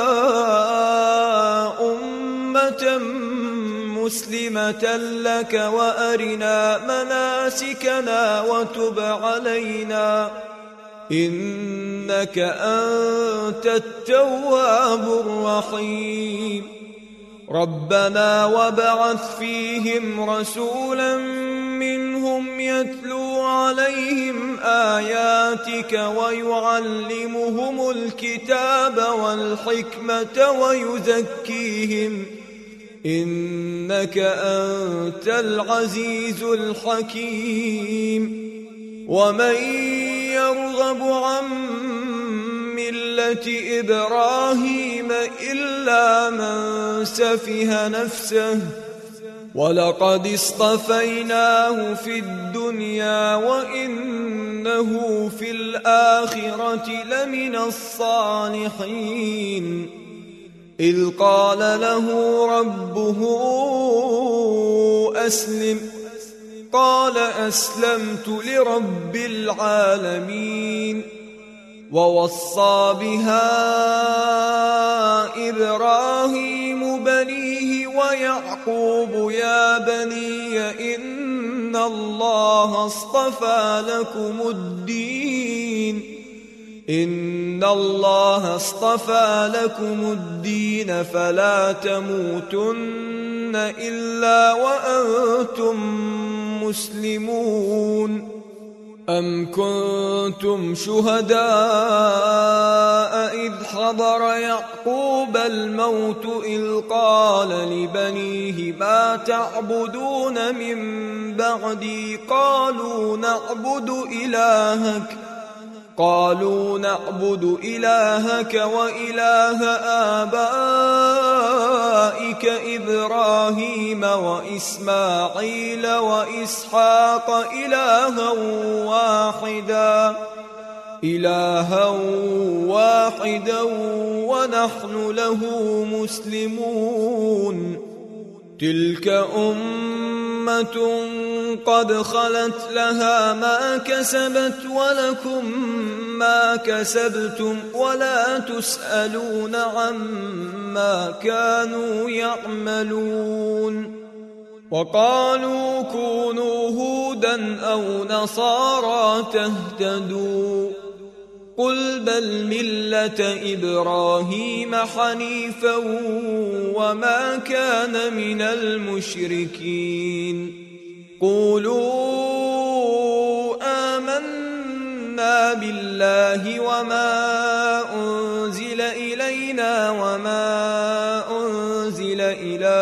S1: أمة مسلمة لك وأرنا مناسكنا وتب علينا إنك أنت التواب الرحيم ربنا وابعث فيهم رسولا منهم يتلو عليهم آياتك ويعلمهم الكتاب والحكمة ويزكيهم إنك أنت العزيز الحكيم ومن يرغب عن ملة إبراهيم إلا من سفه نفسه ولقد اصطفيناه في الدنيا وإنه في الآخرة لمن الصالحين إذ قال له ربه أسلم قال أسلمت لرب العالمين ووصى بها إبراهيم بنيه ويعقوب يا بني إن الله اصطفى لكم الدين إن الله اصطفى لكم الدين فلا تموتن إلا وأنتم مسلمون أم كنتم شهداء إذ حضر يعقوب الموت إذ قال لبنيه ما تعبدون من بعدي قالوا نعبد إلهك قالوا نعبد إلهك وإله آبائك إبراهيم وإسماعيل وإسحاق إلها واحدا إلها واحدا ونحن له مسلمون تلك أمة قد خلت لها ما كسبت ولكم ما كسبتم ولا تسألون عما كانوا يعملون وقالوا كونوا هودا أو نصارى تهتدوا قل بل ملة إبراهيم حنيفا وما كان من المشركين قولوا آمنا بالله وما أنزل إلينا وما أنزل إلى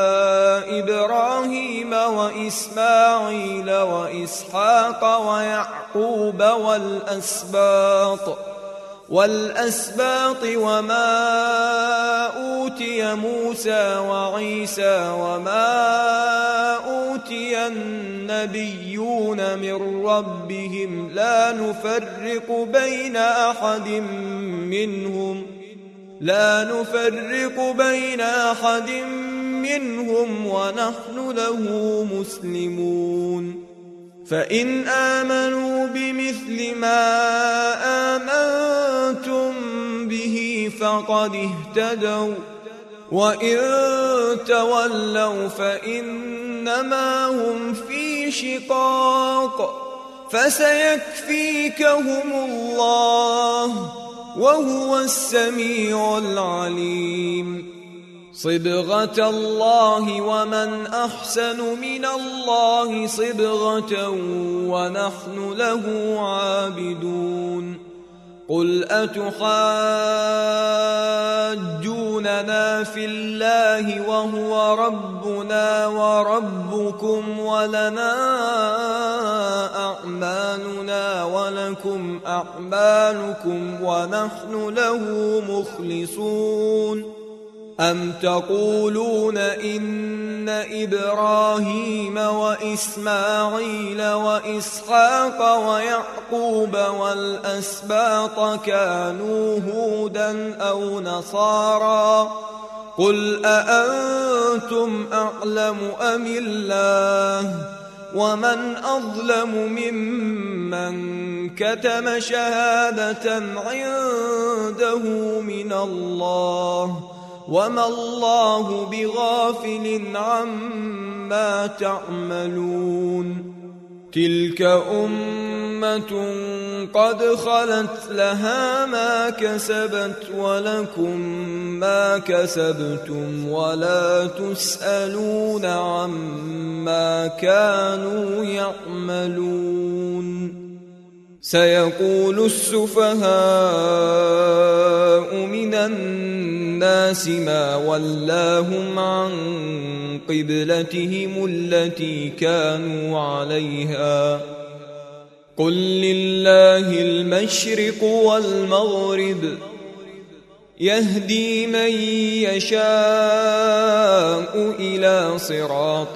S1: إبراهيم وإسماعيل وإسحاق ويعقوب والأسباط والأسباط وما أوتي موسى وعيسى وما أوتي النبيون من ربهم لا نفرق بين أحد منهم لا نفرق بين أحد منهم ونحن له مسلمون فإن آمنوا بمثل ما آمنتم به فقد اهتدوا وإن تولوا فإنما هم في شقاق فسيكفيكهم الله وهو السميع العليم صبغة الله ومن أحسن من الله صبغة ونحن له عابدون قل أتحاجوننا في الله وهو ربنا وربكم ولنا أعمالنا ولكم أعمالكم ونحن له مخلصون أم تقولون إن إبراهيم وإسماعيل وإسحاق ويعقوب والأسباط كانوا هودا أو نصارى قل أأنتم أعلم أم الله ومن أظلم ممن كتم شهادة عنده من الله وما الله بغافل عما تعملون تلك أمة قد خلت لها ما كسبت ولكم ما كسبتم ولا تسألون عما كانوا يعملون سيقول السفهاء من الناس ما ولاهم عن قبلتهم التي كانوا عليها قل لله المشرق والمغرب يهدي من يشاء إلى صراط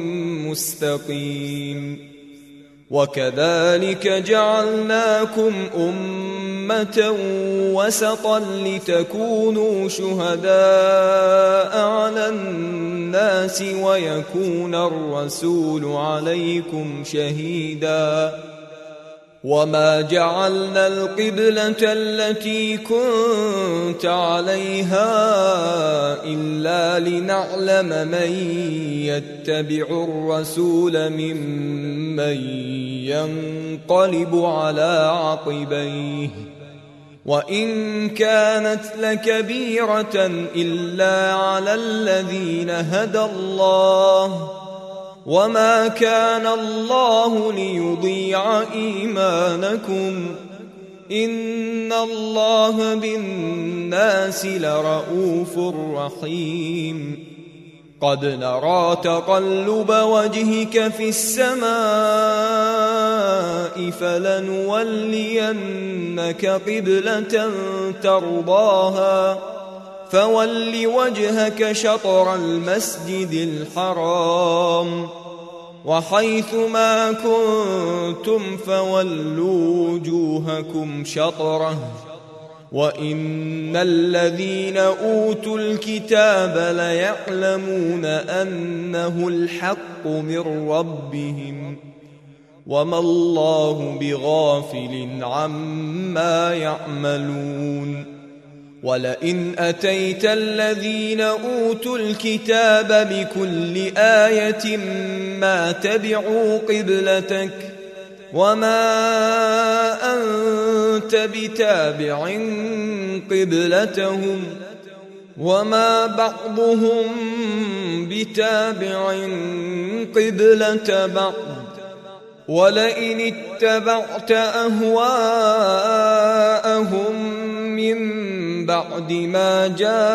S1: مستقيم وكذلك جعلناكم أمة وسطا لتكونوا شهداء على الناس ويكون الرسول عليكم شهيدا وما جعلنا القبلة التي كنت عليها إلا لنعلم من يتبع الرسول ممن ينقلب على عقبيه وإن كانت لكبيرة إلا على الذين هدى الله وما كان الله ليضيع إيمانكم إن الله بالناس لرؤوف رحيم قد نرى تقلب وجهك في السماء فلنولينك قبلة ترضاها فول وجهك شطر المسجد الحرام وحيث ما كنتم فولوا وجوهكم شطره وإن الذين أوتوا الكتاب ليعلمون أنه الحق من ربهم وما الله بغافل عما يعملون ولئن أتيت الذين أوتوا الكتاب بكل آية ما تبعوا قبلتك وما أنت بتابع قبلتهم وما بعضهم بتابع قبلة بعض ولئن اتبعت أهواءهم من بعد ما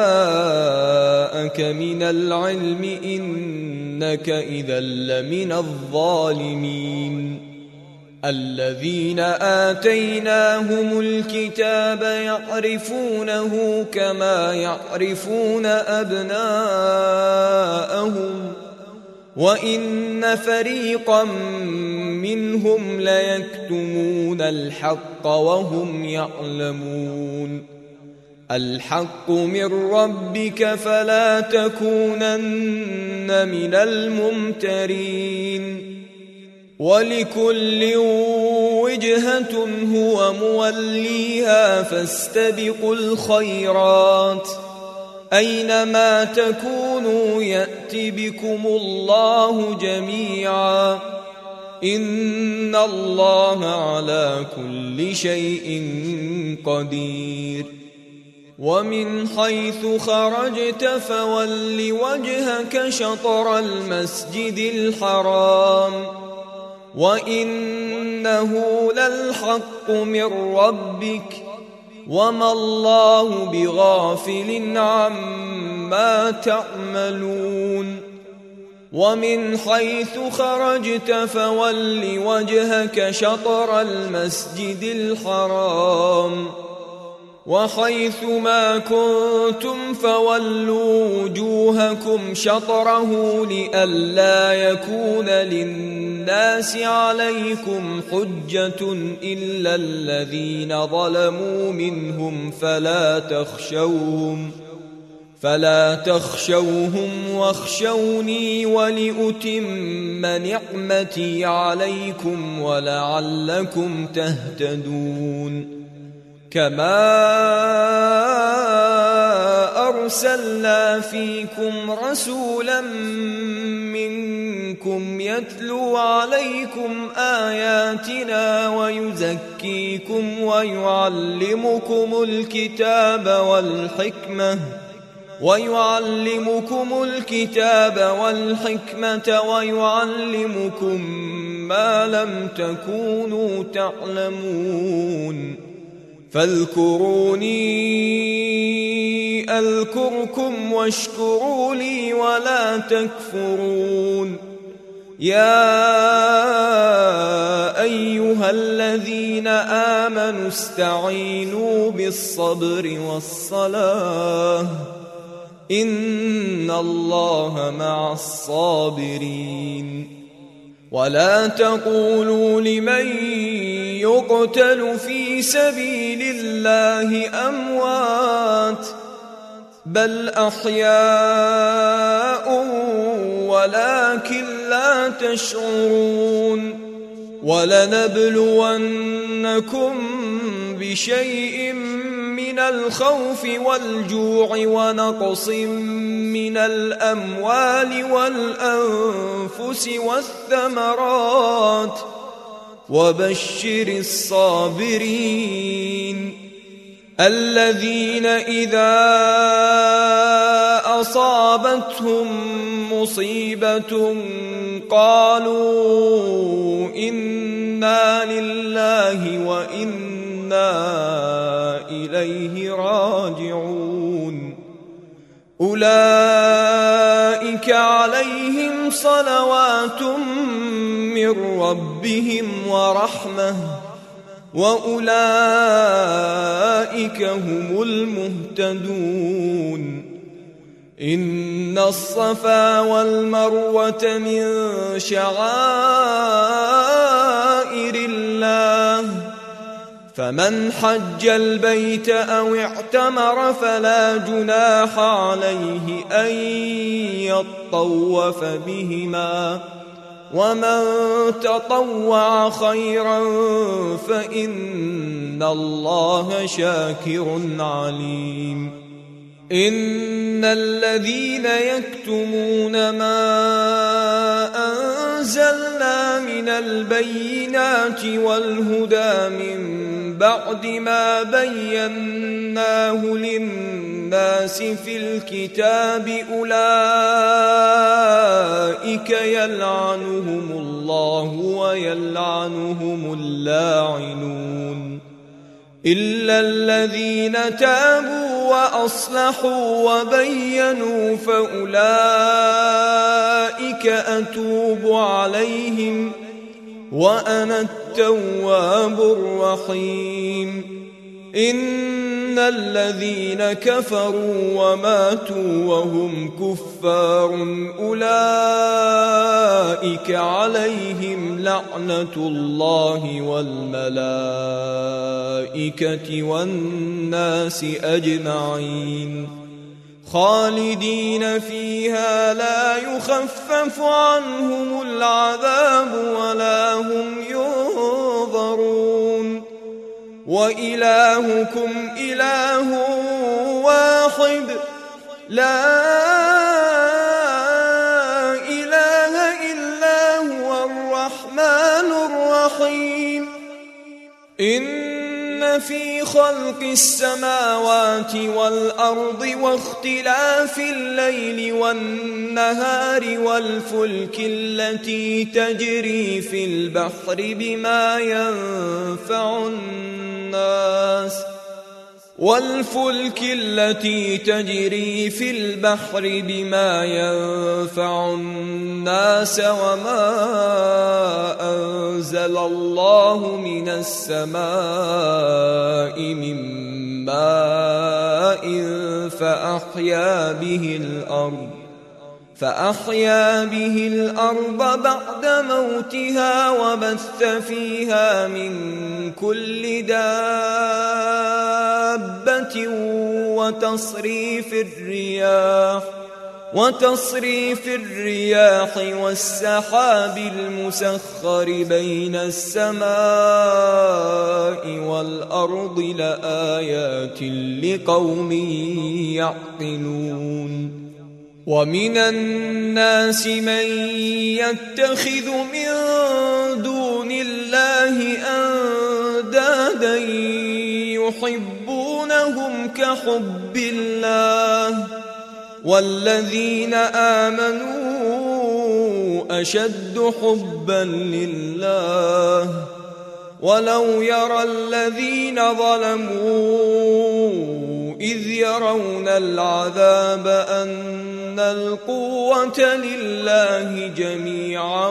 S1: جاءك من العلم إنك إذا لمن الظالمين الذين آتيناهم الكتاب يعرفونه كما يعرفون أبناءهم وإن فريقا منهم ليكتمون الحق وهم يعلمون الحق من ربك فلا تكونن من الممترين ولكل وجهة هو موليها فاستبقوا الخيرات أينما تكونوا يأت بكم الله جميعا إن الله على كل شيء قدير ومن حيث خرجت فول وجهك شطر المسجد الحرام وإنه للحق من ربك وما الله بغافل عما تعملون ومن حيث خرجت فول وجهك شطر المسجد الحرام وحيث ما كنتم فولوا وجوهكم شطره لئلا يكون للناس عليكم حجة إلا الذين ظلموا منهم فلا تخشوهم فلا تخشوهم واخشوني ولأتم نعمتي عليكم ولعلكم تهتدون. كما أرسلنا فيكم رسولا منكم يتلو عليكم آياتنا ويزكيكم ويعلمكم الكتاب والحكمة ويعلمكم الكتاب والحكمة ويعلمكم ما لم تكونوا تعلمون. فاذكروني أذكركم واشكروا لي ولا تكفرون. يا أيها الذين آمنوا استعينوا بالصبر والصلاة إن الله مع الصابرين. ولا تقولوا لمن يقتل في سبيل الله أموات بل أحياء ولكن لا تشعرون. ولنبلونكم بشيء من الخوف والجوع ونقص من الأموال والأنفس والثمرات وبشر الصابرين الذين إذا أصابتهم مصيبة قالوا إنا لله وإنا إليه راجعون. أولئك عليهم صلوات من ربهم ورحمة وأولئك هم المهتدون. إن الصفا والمروة من شعائر الله فمن حج البيت أو اعتمر فلا جناح عليه أن يطوف بهما ومن تطوع خيرا فإن الله شاكر عليم. إن الذين يكتمون ما أنزلنا من البينات والهدى من بعد ما بيناه للناس في الكتاب أولئك يلعنهم الله ويلعنهم اللاعنون إلا الذين تابوا وأصلحوا وبينوا فأولئك أتوب عليهم وأنا التواب الرحيم. إن الذين كفروا وماتوا وهم كفار أولئك عليهم لعنة الله والملائكة والناس أجمعين خالدين فيها لا يخفف عنهم العذاب ولا هم ينظرون. وإلهكم إله واحد لا إله إلا هو الرحمن الرحيم. إن في خلق السماوات والأرض واختلاف الليل والنهار والفلك التي تجري في البحر بما ينفع الناس والفلك التي تجري في البحر بما ينفع الناس وما أنزل الله من السماء من ماء فأحيا به الأرض فأحيا به الأرض بعد موتها وبث فيها من كل دابة وتصريف الرياح وتصريف الرياح والسحاب المسخر بين السماء والأرض لآيات لقوم يعقلون. ومن الناس من يتخذ من دون الله أندادا يحبونهم كحب الله والذين آمنوا أشد حبا لله ولو يرى الذين ظلموا إذ يرون العذاب أن القوة لله جميعا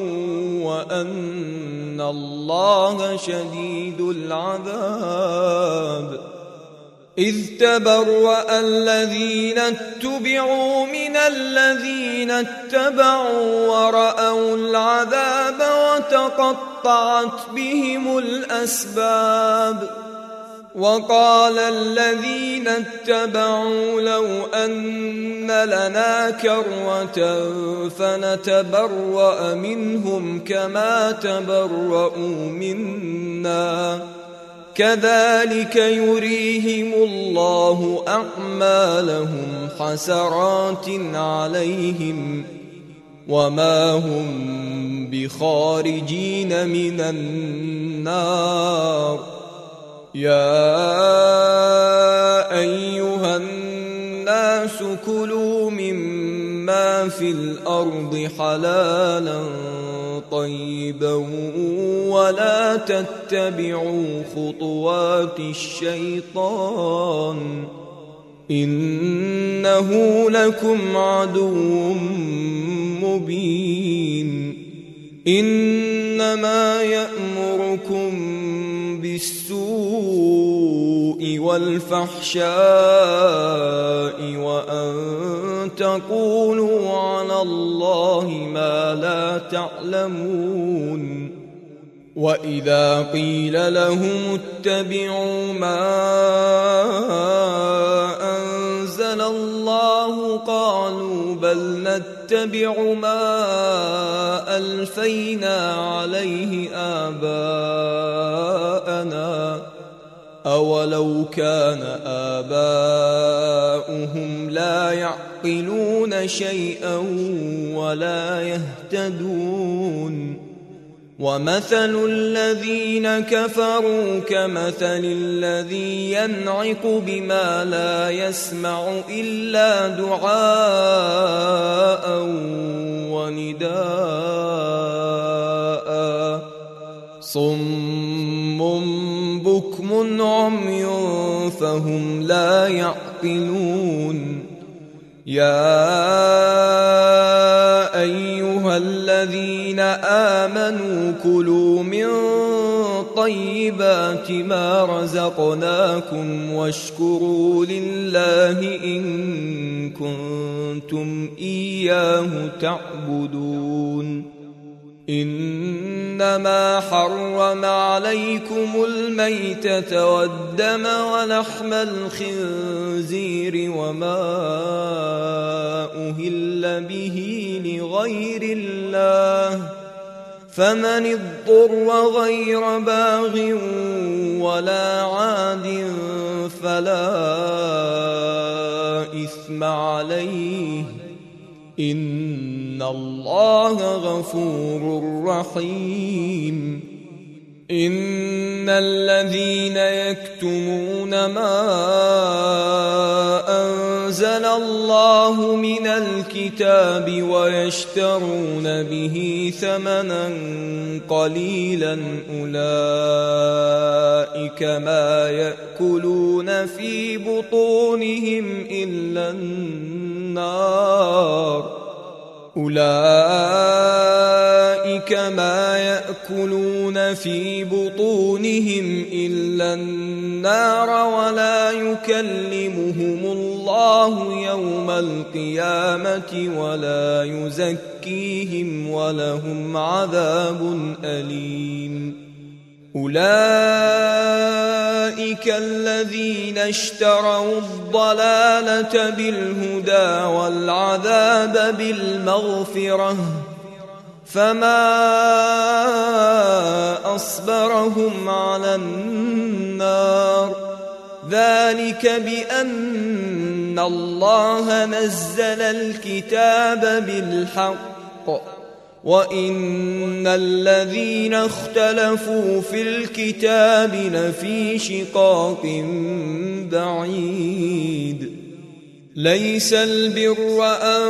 S1: وأن الله شديد العذاب. إذ تبرأ الذين اتبعوا من الذين اتبعوا ورأوا العذاب وتقطعت بهم الأسباب. وقال الذين اتبعوا لو أن لنا كرة فنتبرأ منهم كما تبرؤوا منا كذلك يريهم الله أعمالهم حسرات عليهم وما هم بخارجين من النار. يا أيها الناس كلوا مما في الأرض حلالا طيبا ولا تتبعوا خطوات الشيطان إنه لكم عدو مبين. إنما يأمركم بالسوء والفحشاء وأن تقولوا على الله ما لا تعلمون. وإذا قيل لهم اتبعوا ما أنزل الله قالوا بل نتبع ما ألفينا عليه آباءنا أولو كان آباؤهم لا يعقلون شيئا ولا يهتدون. ومثل الذين كفروا كمثل الذي ينعق بما لا يسمع إلا دعاء ونداء صم بكم عمي فهم لا يعقلون. يا أيها الذين آمنوا كلوا من طيبات ما رزقناكم واشكروا لله إن كنتم إياه تعبدون. إنما حرم عليكم الميتة والدم ولحم الخنزير وما أهل به لغير الله فمن اضطر غير باغ ولا عاد فلا إثم عليه إن الله غفور رحيم. إن الذين يكتمون ما أنزل الله من الكتاب ويشترون به ثمنا قليلا أولئك ما يأكلون في بطونهم إلا النار أولئك أولئك ما يأكلون في بطونهم إلا النار ولا يكلمهم الله يوم القيامة ولا يزكيهم ولهم عذاب أليم أولئك الذين اشتروا الضلالة بالهدى والعذاب بالمغفرة فما أصبرهم على النار ذلك بأن الله نزل الكتاب بالحق وإن الذين اختلفوا في الكتاب لفي شقاق بعيد ليس البر أن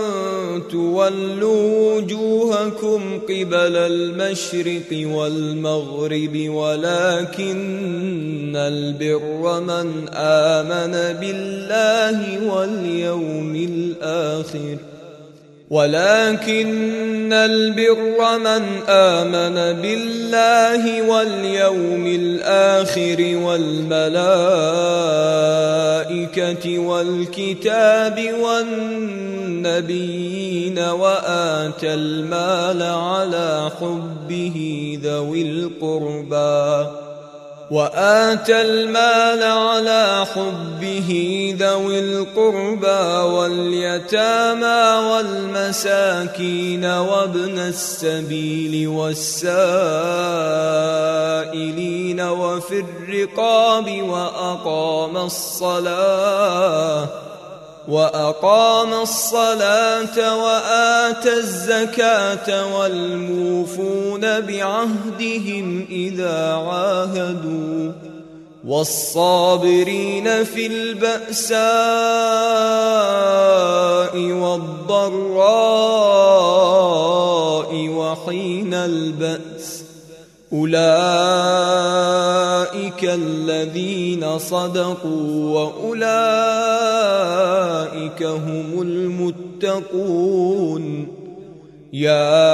S1: تولوا وجوهكم قبل المشرق والمغرب ولكن البر من آمن بالله واليوم الآخر ولكن البر من آمن بالله واليوم الآخر والملائكة والكتاب والنبيين وآتى المال على حبه ذوي القربى وآتى المال على حبه ذوي القربى واليتامى والمساكين وابن السبيل والسائلين وفي الرقاب وأقام الصلاة وأقام الصلاة وآتى الزكاة والموفون بعهدهم إذا عاهدوا والصابرين في البأساء والضراء وحين البأس أولئك الذين صدقوا وأولئك هم المتقون يا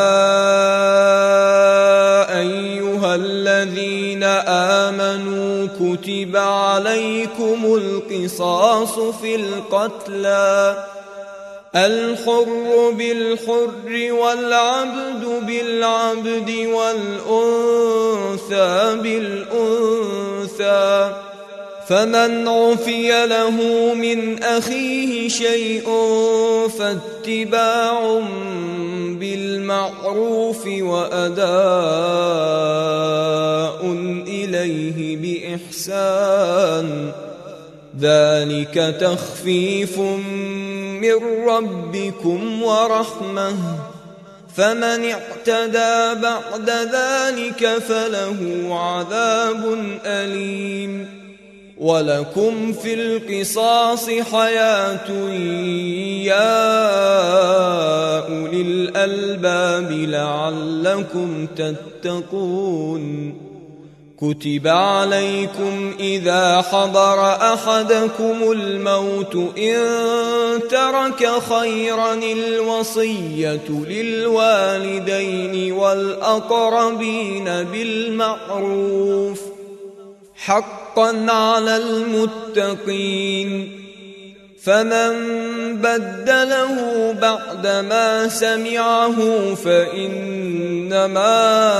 S1: أيها الذين آمنوا كتب عليكم القصاص في القتلى الحر بالحر والعبد بالعبد والأنثى بالأنثى فمن عفي له من أخيه شيء فاتباع بالمعروف وأداء إليه بإحسان ذلك تخفيف من ربكم ورحمة فمن اعتدى بعد ذلك فله عذاب أليم ولكم في القصاص حياة يا أولي الألباب لعلكم تتقون كتب عليكم إذا حضر أحدكم الموت إن ترك خيرا الوصية للوالدين والأقربين بالمعروف حقا على المتقين فمن بدله بعدما سمعه فإنما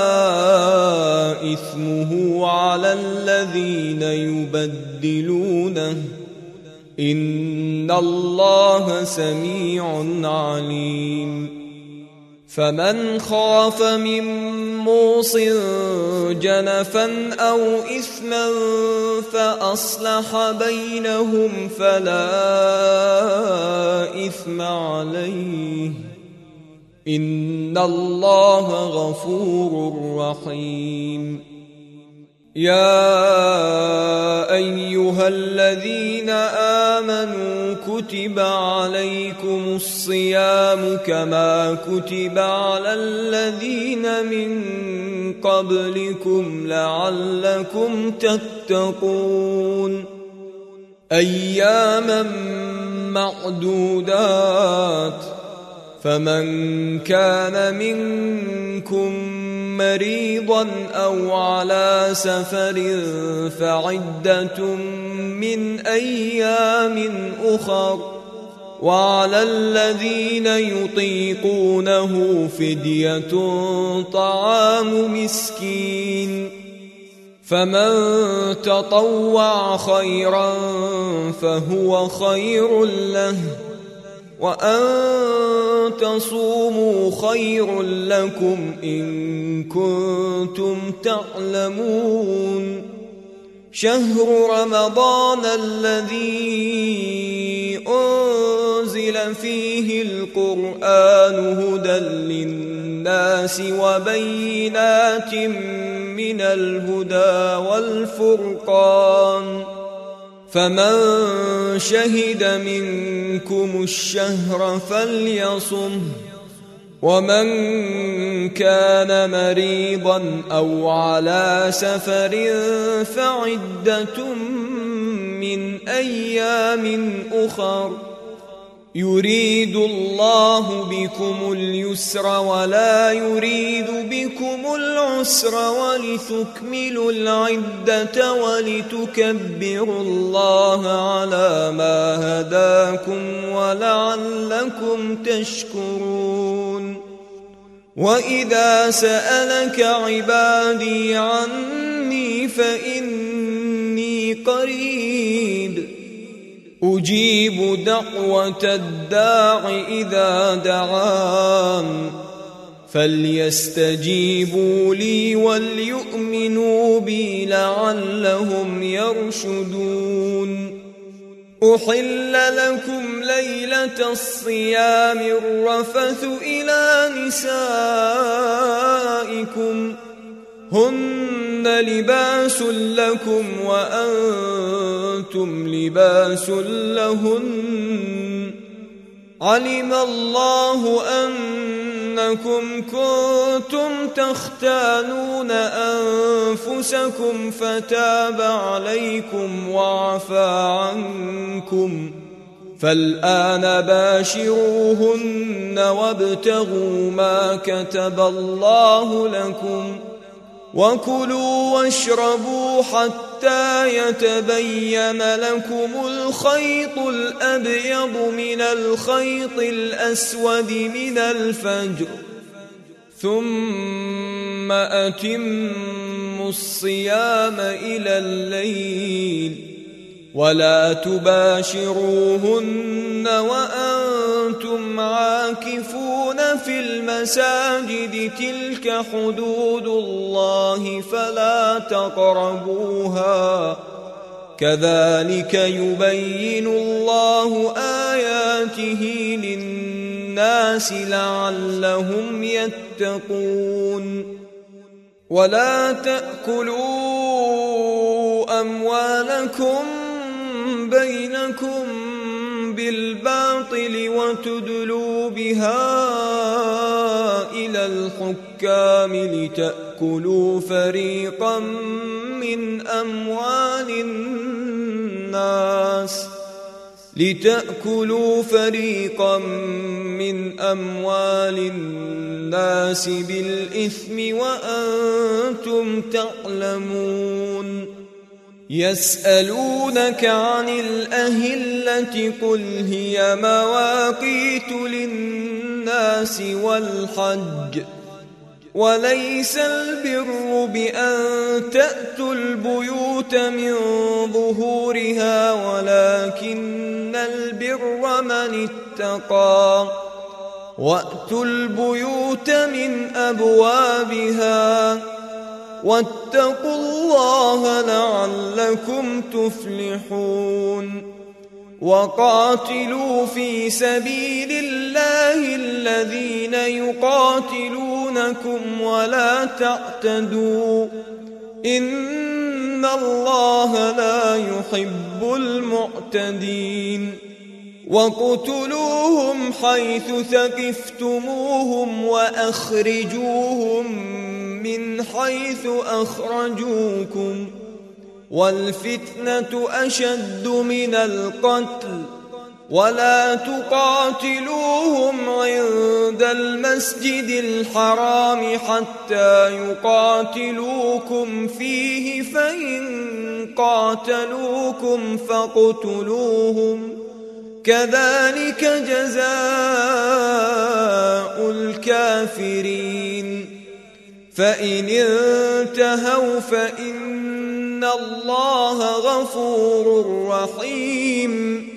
S1: إثمه على الذين يبدلونه إن الله سميع عليم فمن خاف من موص جنفا أو إثما فأصلح بينهم فلا إثم عليه إن الله غفور رحيم يا أيها الذين آمنوا كتب عليكم الصيام كما كتب على الذين من قبلكم لعلكم تتقون أياما معدودات فمن كان منكم مريضا أو على سفر فعدة من أيام أخر، وعلى الذين يطيقونه فدية طعام مسكين، فمن تطوع خيرا فهو خير له، وأن تصوموا خير لكم إن كنتم تعلمون. شهر رمضان الذي أنزل فيه القرآن هدى للناس وبينات من الهدى والفرقان، فمن شهد منكم الشهر فليصمه، ومن كان مريضا أو على سفر فعدة من أيام أخر، يريد الله بكم اليسر ولا يريد بكم العسر ولتكملوا العدة ولتكبروا الله على ما هداكم ولعلكم تشكرون. وإذا سألك عبادي عني فإني قريب أجيب دعوة الداع إذا دعان، فليستجيبوا لي وليؤمنوا بي لعلهم يرشدون. أحل لكم ليلة الصيام الرفث إلى نسائكم هن لباس لكم وأنتم لباس لهن، علم الله أنكم كنتم تختانون أنفسكم فتاب عليكم وعفى عنكم، فالآن باشروهن وابتغوا ما كتب الله لكم، وكلوا واشربوا حتى يتبين لكم الخيط الأبيض من الخيط الأسود من الفجر، ثم أتموا الصيام إلى الليل، ولا تباشروهن وأنتم عاكفون في المساجد، تلك حدود الله فلا تقربوها، كذلك يبين الله آياته للناس لعلهم يتقون. ولا تأكلوا أموالكم بينكم بالباطل وتدلوا بها إلى الحكام لتأكلوا فريقا من أموال الناس لتأكلوا فريقا من أموال الناس بالإثم وأنتم تعلمون. يسألونك عن الأهلة قل هي مواقيت للناس والحج، وليس البر بأن تأتوا البيوت من ظهورها ولكن البر من اتقى، وأتوا البيوت من أبوابها واتقوا الله لعلكم تفلحون. وقاتلوا في سبيل الله الذين يقاتلونكم ولا تعتدوا إن الله لا يحب المعتدين. وقتلوهم حيث ثقفتموهم وأخرجوهم من حيث أخرجوكم، والفتنة أشد من القتل ولا تقاتلوهم عند المسجد الحرام حتى يقاتلوكم فيه فإن قاتلوكم فاقتلوهم كذلك جزاء الكافرين فإن انتهوا فإن الله غفور رحيم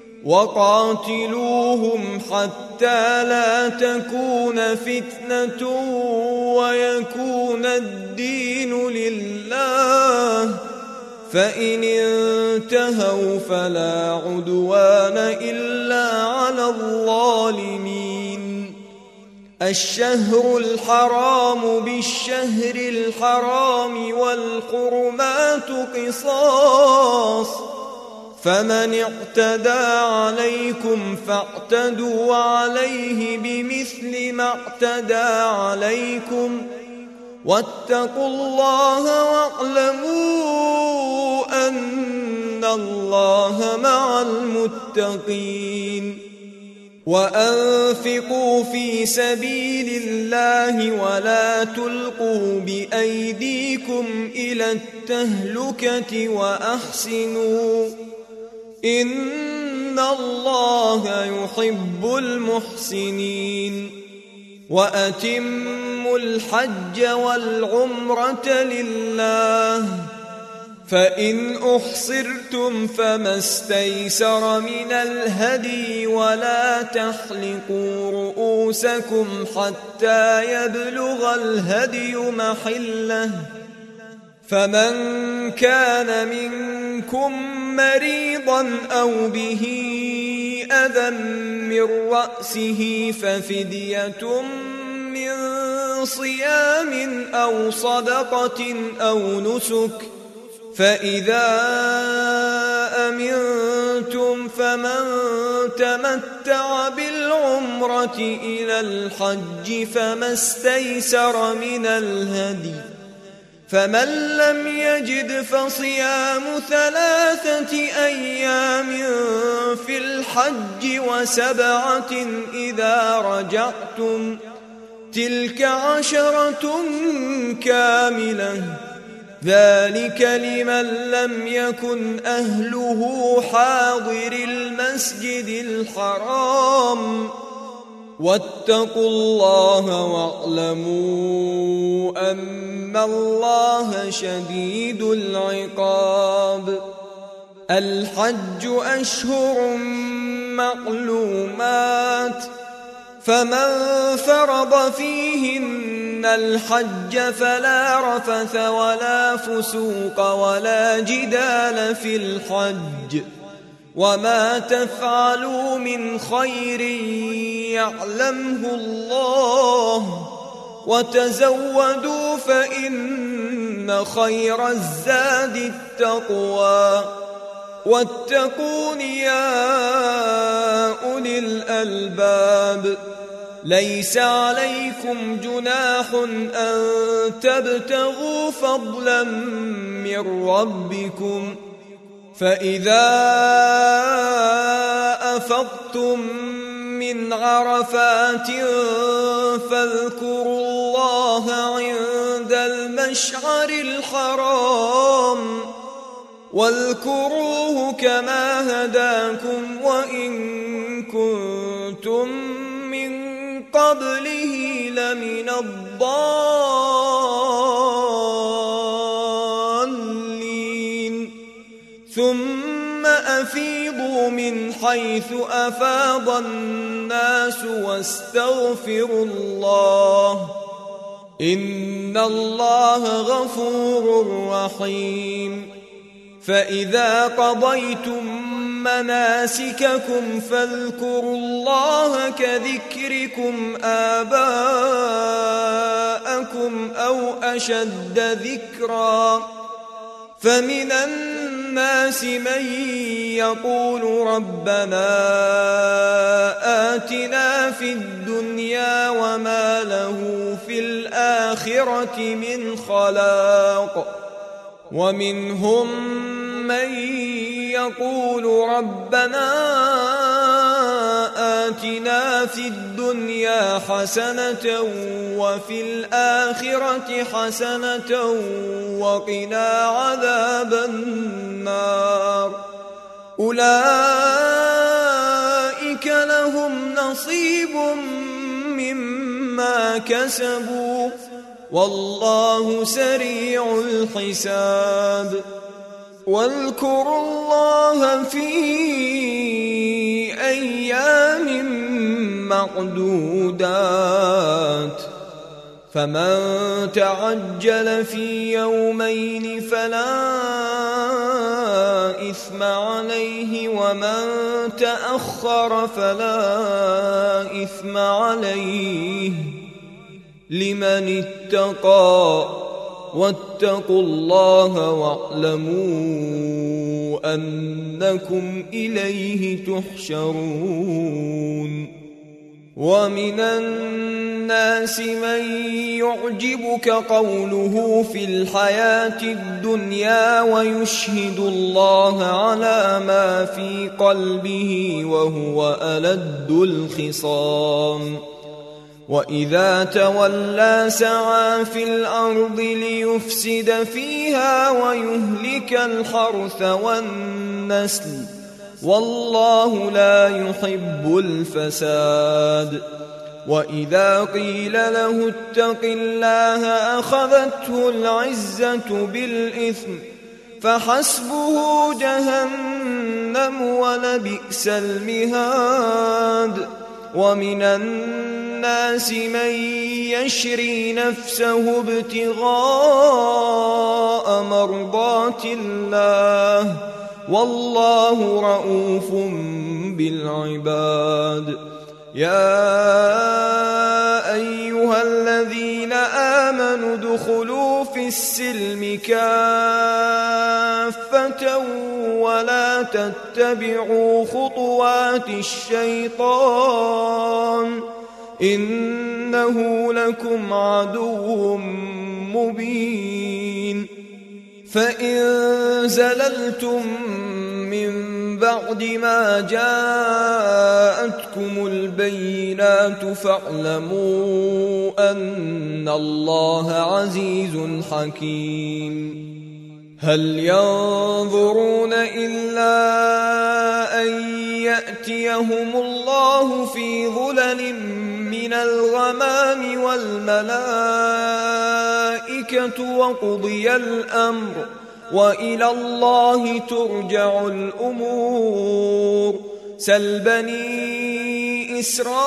S1: وقاتلوهم حتى لا تكون فتنة ويكون الدين لله فإن انتهوا فلا عدوان إلا على الظالمين الشهر الحرام بالشهر الحرام والحرمات قصاص فمن اعتدى عليكم فاعتدوا عليه بمثل ما اعتدى عليكم واتقوا الله واعلموا أن الله مع المتقين وأنفقوا في سبيل الله ولا تلقوا بأيديكم إلى التهلكة وأحسنوا إن الله يحب المحسنين وأتموا الحج والعمرة لله فإن أحصرتم فما استيسر من الهدي ولا تحلقوا رؤوسكم حتى يبلغ الهدي محله فمن كان منكم مريضا أو به أذى من رأسه ففدية من صيام أو صدقة أو نسك فإذا أمنتم فمن تمتع بالعمرة إلى الحج فما استيسر من الهدي فمن لم يجد فصيام ثلاثة أيام في الحج وسبعة إذا رجعتم تلك عشرة كاملة ذلك لمن لم يكن أهله حاضر المسجد الحرام واتقوا الله واعلموا أن الله شديد العقاب الحج أشهر معلومات فمن فرض فيهن الحج فلا رفث ولا فسوق ولا جدال في الحج وما تفعلوا من خير يعلمه الله وتزودوا فإن خير الزاد التقوى واتقون يا أولي الألباب ليس عليكم جناح أن تبتغوا فضلا من ربكم فإذا أفضتم من عرفات فاذكروا الله عند المشعر الحرام واذكروه كما هداكم وإن كنتم من قبله لمن الضالين ثم أفيضوا من حيث أفاض الناس واستغفروا الله إن الله غفور رحيم فإذا قضيتم مناسككم فاذكروا الله كذكركم آباءكم أو أشد ذكرا فمن الناس من يقول ربنا آتنا في الدنيا وما له في الآخرة من خلاق ومنهم من يقول ربنا آتنا في الدنيا حسنة وفي الآخرة حسنة وقنا عذاب النار أولئك لهم نصيب مما كسبوا والله سريع الحساب واذكروا الله في أيام معدودات فمن تعجل في يومين فلا إثم عليه ومن تأخر فلا إثم عليه لمن اتقى واتقوا الله واعلموا أنكم إليه تحشرون ومن الناس من يعجبك قوله في الحياة الدنيا ويشهد الله على ما في قلبه وهو ألد الخصام وإذا تولى سعى في الأرض ليفسد فيها ويهلك الحرث والنسل والله لا يحب الفساد وإذا قيل له اتق الله أخذته العزة بالإثم فحسبه جهنم ولبئس المهاد ومن الناس من يشري نفسه ابتغاء مرضات الله والله رؤوف بالعباد يا أيها الذين آمنوا ادخلوا في السلم كافة ولا تتبعوا خطوات الشيطان إنه لكم عدو مبين فإن زللتم من بعد ما جاءتكم البينات فاعلموا أن الله عزيز حكيم هل ينظرون إلا أن يأتيهم الله في ظلل من الغمام والملائكة وقضي الأمر وإلى الله ترجع الأمور سل بني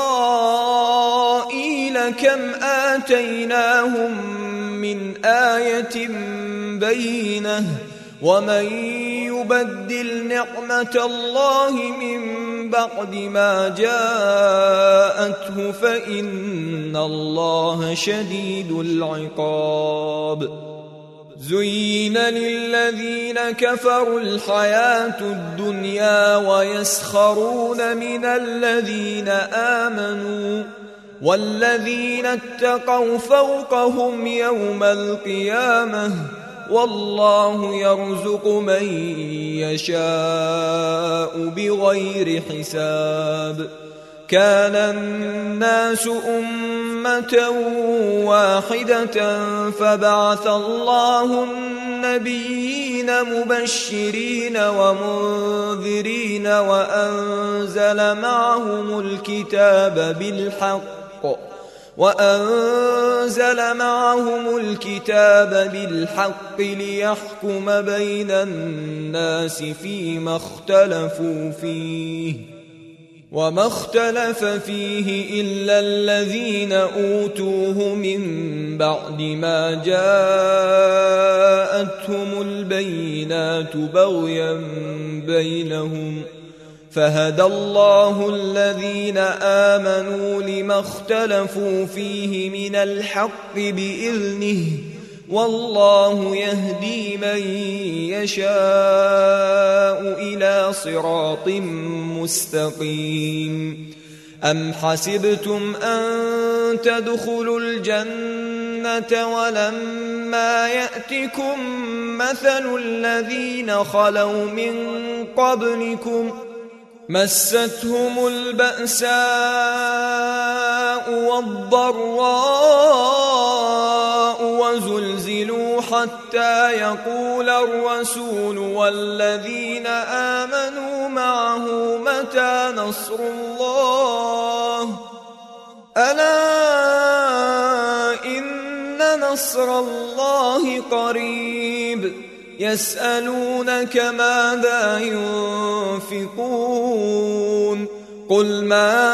S1: إسرائيل كم آتيناهم من آية بينة ومن يبدل نعمة الله من بعد ما جاءته فإن الله شديد العقاب زين للذين كفروا الحياة الدنيا ويسخرون من الذين آمنوا والذين اتقوا فوقهم يوم القيامة والله يرزق من يشاء بغير حساب كان الناس أمة واحدة فبعث الله النبيين مبشرين ومنذرين وأنزل معهم الكتاب بالحق وأنزل معهم الكتاب بالحق ليحكم بين الناس فيما اختلفوا فيه وما اختلف فيه إلا الذين أوتوه من بعد ما جاءتهم البينات بغيا بينهم فهدى الله الذين آمنوا لما اختلفوا فيه من الحق بإذنه والله يهدي من يشاء إلى صراط مستقيم أم حسبتم أن تدخلوا الجنة ولما يأتكم مثل الذين خلوا من قبلكم مستهم البأساء والضراء وزلزلوا حتى يقول الرسول والذين آمنوا معه متى نصر الله ألا إن نصر الله قريب يسألونك ماذا ينفقون قل ما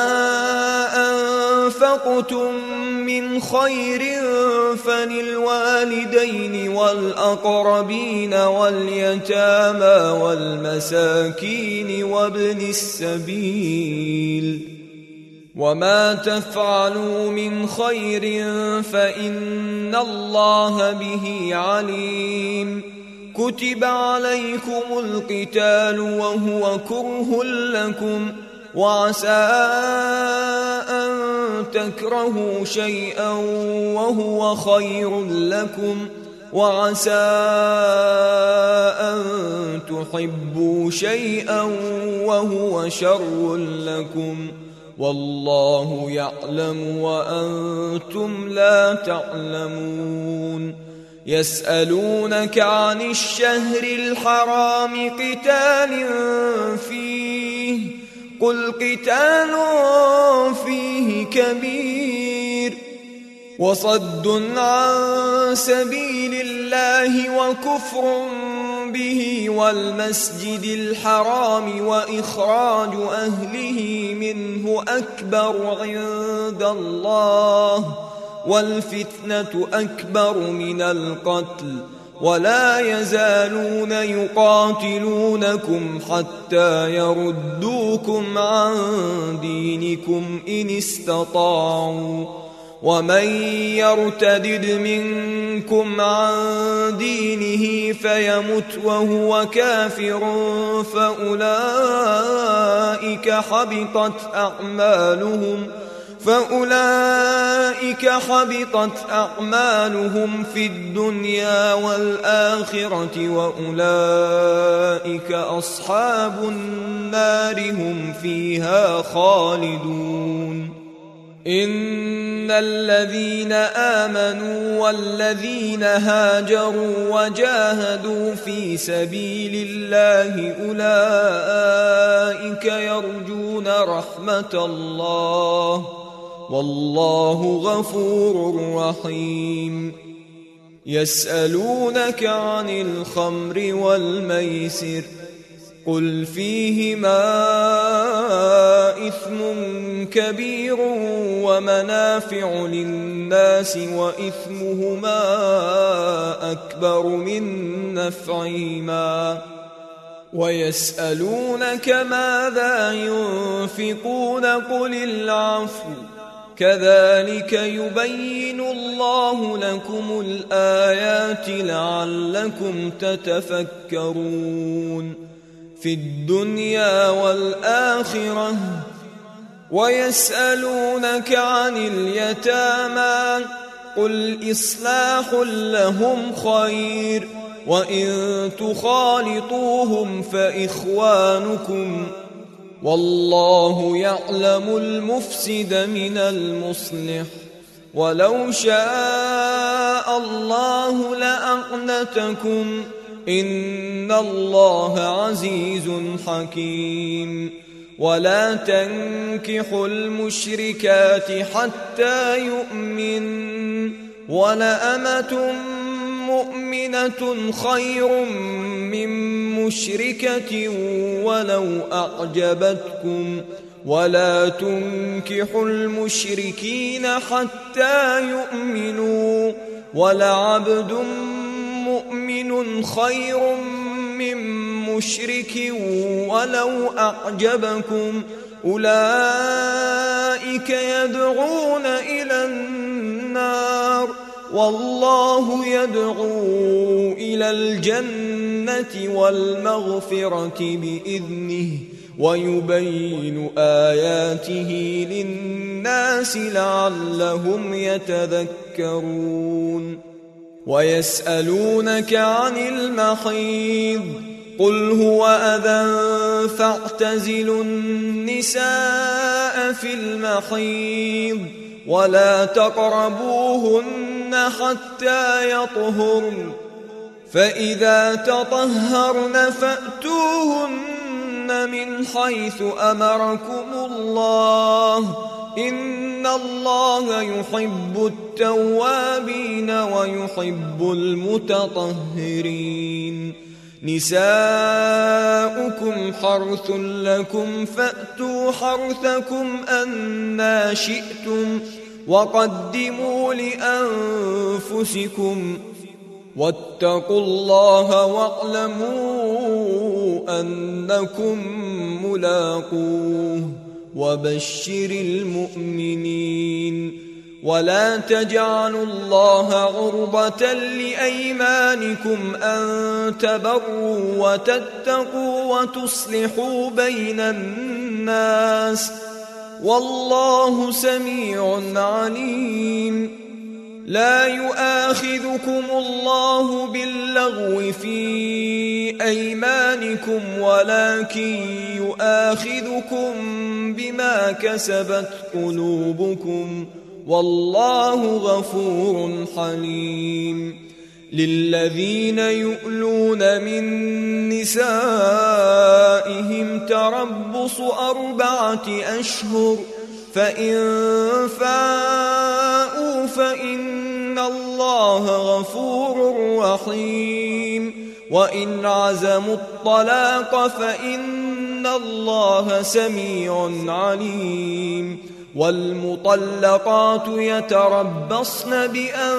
S1: أنفقتم من خير فللوالدين والأقربين واليتامى والمساكين وابن السبيل وما تفعلوا من خير فإن الله به عليم كتب عليكم القتال وهو كره لكم وعسى أن تكرهوا شيئا وهو خير لكم وعسى أن تحبوا شيئا وهو شر لكم والله يعلم وأنتم لا تعلمون يسألونك عن الشهر الحرام قتال فيه قل قتال فيه كبير وصد عن سبيل الله وكفر به والمسجد الحرام وإخراج أهله منه أكبر عند الله والفتنة أكبر من القتل ولا يزالون يقاتلونكم حتى يردوكم عن دينكم إن استطاعوا ومن يرتدد منكم عن دينه فيمت وهو كافر فأولئك حبطت أعمالهم فأولئك حبطت أعمالهم في الدنيا والآخرة وأولئك أصحاب النار هم فيها خالدون إن الذين آمنوا والذين هاجروا وجاهدوا في سبيل الله أولئك يرجون رحمة الله والله غفور رحيم يسألونك عن الخمر والميسر قل فيهما إثم كبير ومنافع للناس وإثمهما أكبر من نفعهما ويسألونك ماذا ينفقون قل العفو كذلك يبين الله لكم الآيات لعلكم تتفكرون في الدنيا والآخرة ويسألونك عن اليتامى قل إصلاح لهم خير وإن تخالطوهم فإخوانكم والله يعلم المفسد من المصلح ولو شاء الله لأعنتكم إن الله عزيز حكيم ولا تنكحوا المشركات حتى يؤمن ولأمة مؤمنة خير من مشركة ولو أعجبتكم ولا تنكحوا المشركين حتى يؤمنوا ولعبد مؤمن خير من مشرك ولو أعجبكم أولئك يدعون إلى النار والله يدعو إلى الجنة والمغفرة بإذنه ويبين آياته للناس لعلهم يتذكرون ويسألونك عن المحيض قل هو أذى فاعتزلوا النساء في المحيض ولا تقربوهن حتى يطهرن فإذا تطهرن فأتوهن من حيث أمركم الله إن الله يحب التوابين ويحب المتطهرين نساؤكم حرث لكم فأتوا حرثكم أنى شئتم وقدموا لأنفسكم واتقوا الله واعلموا أنكم ملاقوه وبشر المؤمنين ولا تجعلوا الله عرضة لأيمانكم أن تبروا وتتقوا وتصلحوا بين الناس والله سميع عليم لا يؤاخذكم الله باللغو في أيمانكم ولكن يؤاخذكم بما كسبت قلوبكم والله غفور حليم للذين يؤلون من نسائهم تربص أربعة أشهر فإن فاءوا فإن الله غفور رحيم وإن عزموا الطلاق فإن الله سميع عليم والمطلقات يتربصن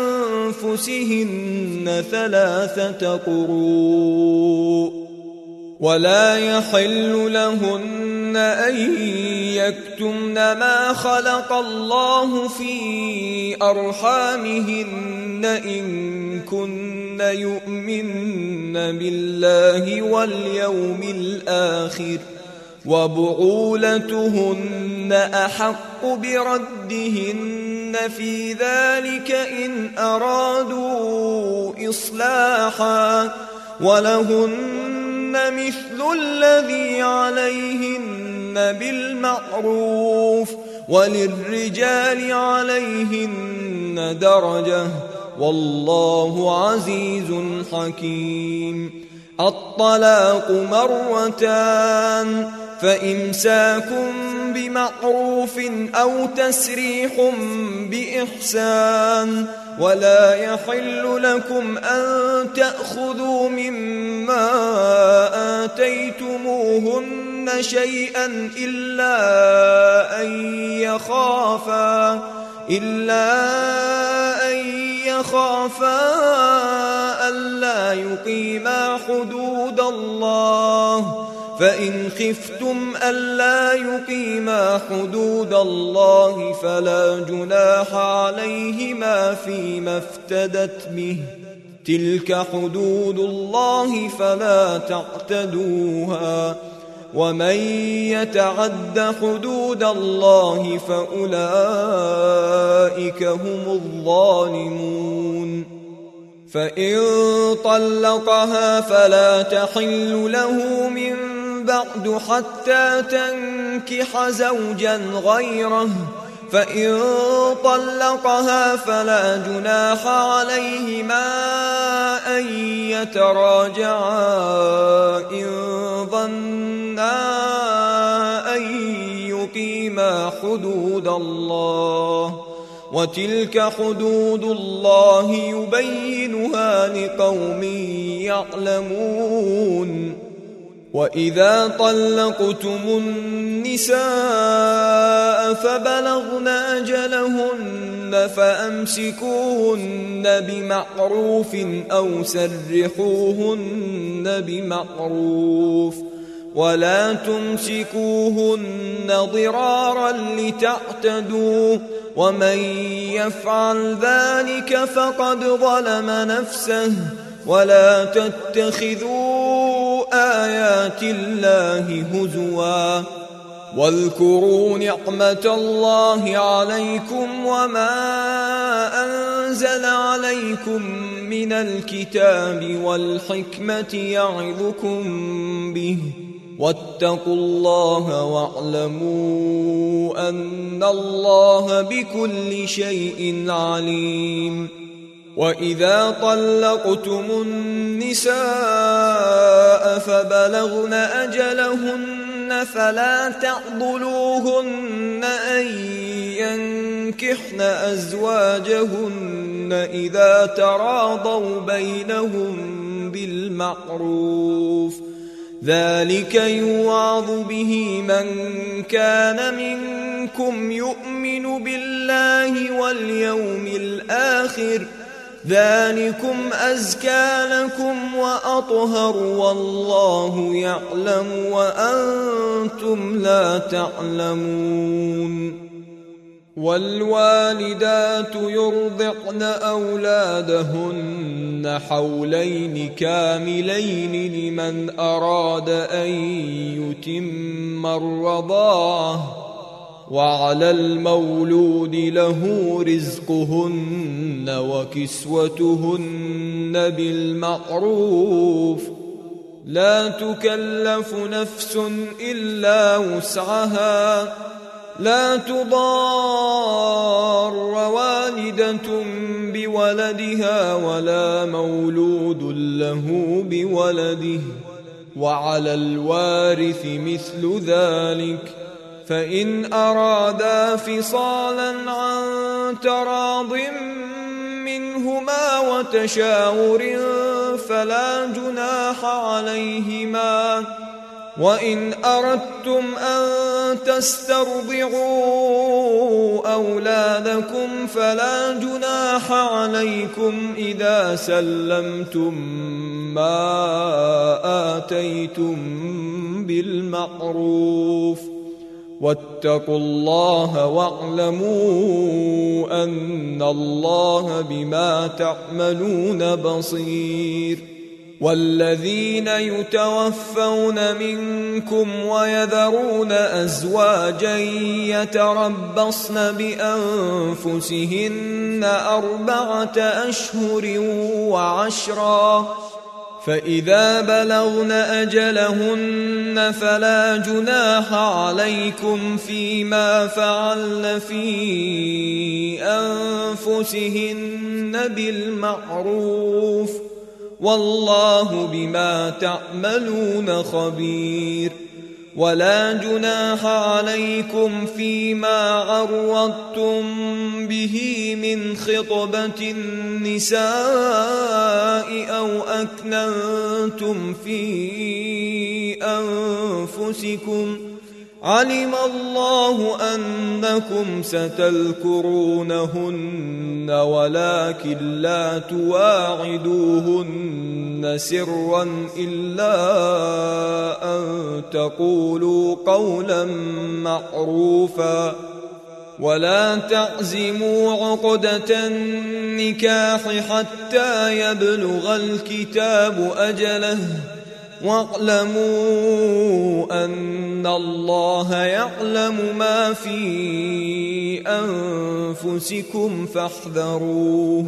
S1: بأنفسهن ثلاثة قروء ولا يحل لهن أن يكتمن ما خلق الله في أرحامهن إن كن يؤمن بالله واليوم الآخر وبعولتهن أحق بردهن في ذلك إن أرادوا إصلاحا ولهن مثل الذي عليهن بالمعروف وللرجال عليهن درجة والله عزيز حكيم الطلاق مرتان فإمساك بمعروف أو تسريح بإحسان ولا يحل لكم أن تأخذوا مما آتيتموهن شيئا إلا أن يخافا إلا أن يخافا ألا يقيما حدود الله فإن خفتم ألا يقيما حدود الله فلا جناح عليهما فيما افتدت به تلك حدود الله فلا تعتدوها ومن يتعد حدود الله فأولئك هم الظالمون فإن طلقها فلا تحل له من بعد حتى تنكح زوجا غيره فإن طلقها فلا جناح عليهما أن يتراجعا إن ظنا أن يقيما حدود الله وتلك حدود الله يبينها لقوم يعلمون وإذا طلقتم النساء فبلغن أجلهن فأمسكوهن بمعروف أو سرحوهن بمعروف ولا تمسكوهن ضرارا لتعتدوا ومن يفعل ذلك فقد ظلم نفسه ولا تتخذوا آيات الله هزوا واذكروا نعمة الله عليكم وما أنزل عليكم من الكتاب والحكمة يعظكم به واتقوا الله واعلموا أن الله بكل شيء عليم. وإذا طلقتم النساء فبلغن أجلهن فلا تعضلوهن أن ينكحن أزواجهن إذا تراضوا بينهم بالمعروف ذلك يوعظ به من كان منكم يؤمن بالله واليوم الآخر ذلكم أزكى لكم وأطهر والله يعلم وأنتم لا تعلمون. والوالدات يرضعن أولادهن حولين كاملين لمن أراد أن يتم الرضاعة وعلى المولود له رزقهن وكسوتهن بالمعروف لا تكلف نفس إلا وسعها لا تضار والدة بولدها ولا مولود له بولده وعلى الوارث مثل ذلك فإن أرادا فصالا عن تراض منهما وتشاور فلا جناح عليهما. وإن أردتم أن تسترضعوا أولادكم فلا جناح عليكم إذا سلمتم ما آتيتم بالمعروف واتقوا الله واعلموا أن الله بما تعملون بصير. والذين يتوفون منكم ويذرون أزواجا يتربصن بأنفسهن أربعة أشهر وعشرا فإذا بلغن أجلهن فلا جناح عليكم فيما فعلن في أنفسهن بالمعروف والله بما تعملون خبير. ولا جناح عليكم فيما عرضتم به من خطبة النساء أو أكننتم في أنفسكم علم الله أنكم ستذكرونهن ولكن لا تواعدوهن سرا إلا أن تقولوا قولا معروفا ولا تعزموا عقدة النكاح حتى يبلغ الكتاب أجله واعلموا أن الله يعلم ما في أنفسكم فاحذروه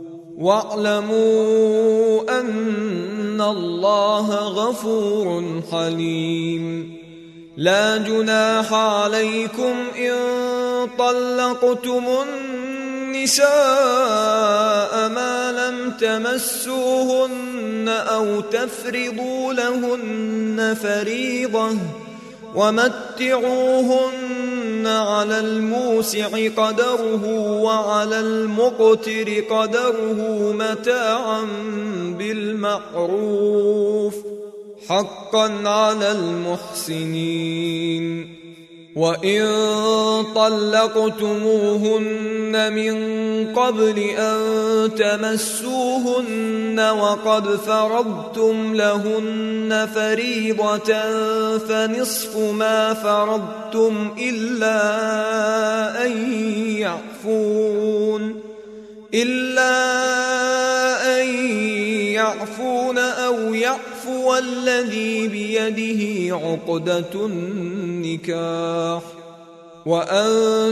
S1: واعلموا أن الله غفور حليم. لا جناح عليكم إن طلقتم النساء ما لم تمسوهن أو تفرضوا لهن فريضة ومتعوهن على الموسع قدره وعلى المقتر قدره متاعا بالمعروف حقا على المحسنين. وإن طلقتموهن من قبل أن تمسوهن وقد فرضتم لهن فريضة فنصف ما فرضتم إلا أن يعفون إلا أن يعفون أو يعفو الذي بيده عقدة النكاح وأن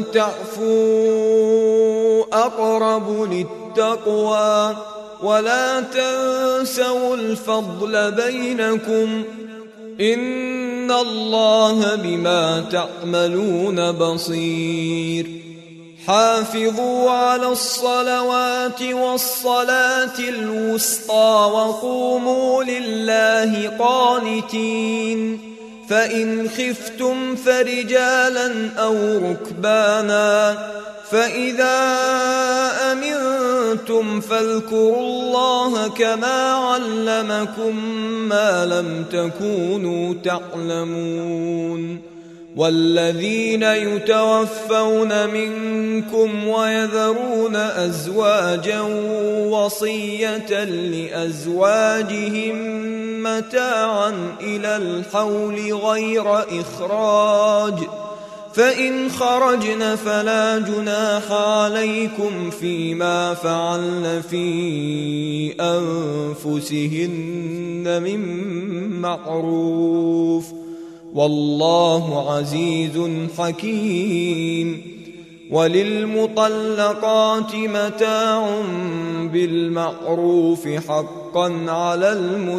S1: تعفوا أقرب للتقوى ولا تنسوا الفضل بينكم إن الله بما تعملون بصير حافظوا على الصلوات والصلاة الوسطى وقوموا لله قانتين فإن خفتم فرجالا أو ركبانا فإذا أمنتم فاذكروا الله كما علمكم ما لم تكونوا تعلمون والذين يتوفون منكم ويذرون أزواجا وصية لأزواجهم متاعا إلى الحول غير إخراج فإن خرجن فلا جناح عليكم فيما فعلن في أنفسهن من معروف والله عزيز حكيم وللمطلقات متاع بالمعروف حقا على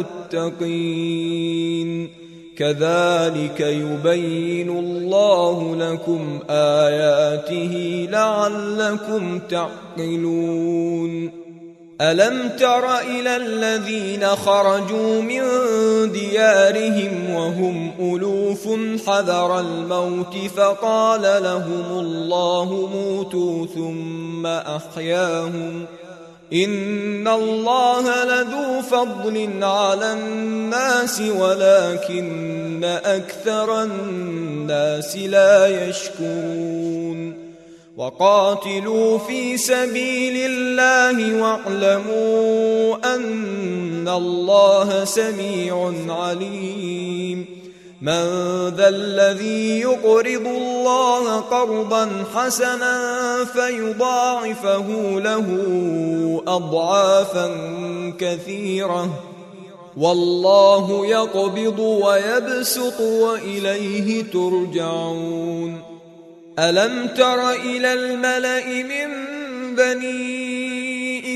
S1: المتقين كذلك يبين الله لكم آياته لعلكم تعقلون ألم تر إلى الذين خرجوا من ديارهم وهم ألوف حذر الموت فقال لهم الله موتوا ثم أحياهم إن الله لذو فضل على الناس ولكن أكثر الناس لا يشكرون وقاتلوا في سبيل الله واعلموا أن الله سميع عليم من ذا الذي يقرض الله قرضا حسنا فيضاعفه له أضعافا كثيرة والله يقبض ويبسط وإليه ترجعون ألم تر إلى الملأ من بني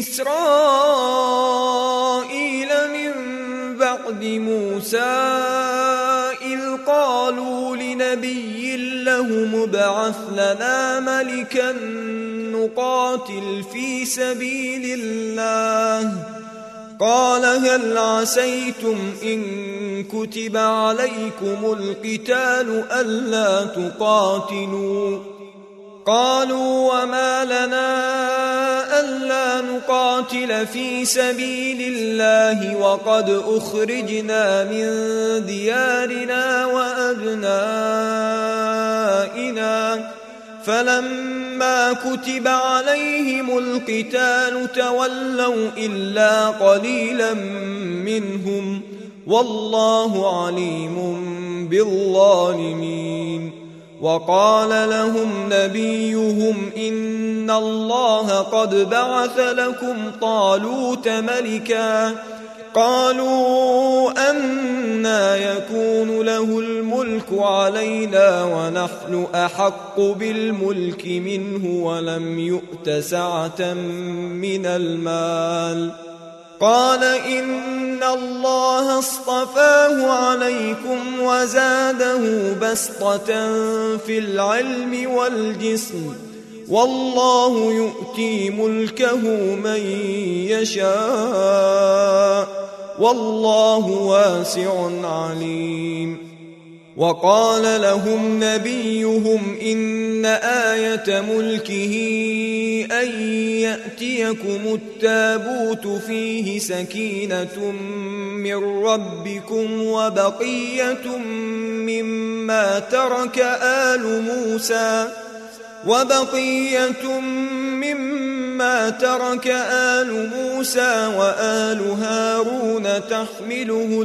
S1: إسرائيل من بعد موسى إذ قالوا لنبي له ابعث لنا ملكا نقاتل في سبيل الله قال هل عسيتم إن كتب عليكم القتال ألا تقاتلوا قالوا وما لنا ألا نقاتل في سبيل الله وقد أخرجنا من ديارنا وأبنائنا فلما كتب عليهم القتال تولوا إلا قليلا منهم والله عليم بالظالمين وقال لهم نبيهم إن الله قد بعث لكم طالوت ملكا قالوا أنى يكون له الملك علينا ونحن أحق بالملك منه ولم يؤت سعة من المال قال إن الله اصطفاه عليكم وزاده بسطة في العلم والجسم والله يؤتي ملكه من يشاء والله واسع عليم وقال لهم نبيهم إن آية ملكه أن يأتيكم التابوت فيه سكينة من ربكم وبقية مما مما ترك آل موسى وبقية مما ترك آل موسى وآل هارون تحمله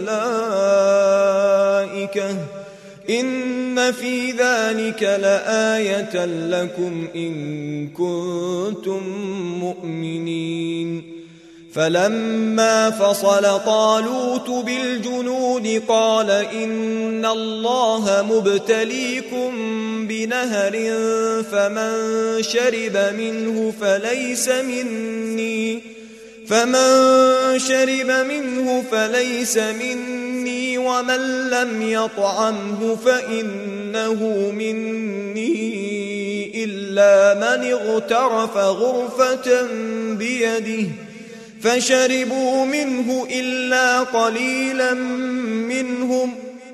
S1: الملائكة إن في ذلك لآية لكم إن كنتم مؤمنين. فلما فصل طالوت بالجنود قال إن الله مبتليكم بنهر فمن شرب منه فليس مني فمن شرب منه فليس مني ومن لم يطعمه فإنه مني إلا من اغترف غرفة بيده فشربوا منه إلا قليلا منهم.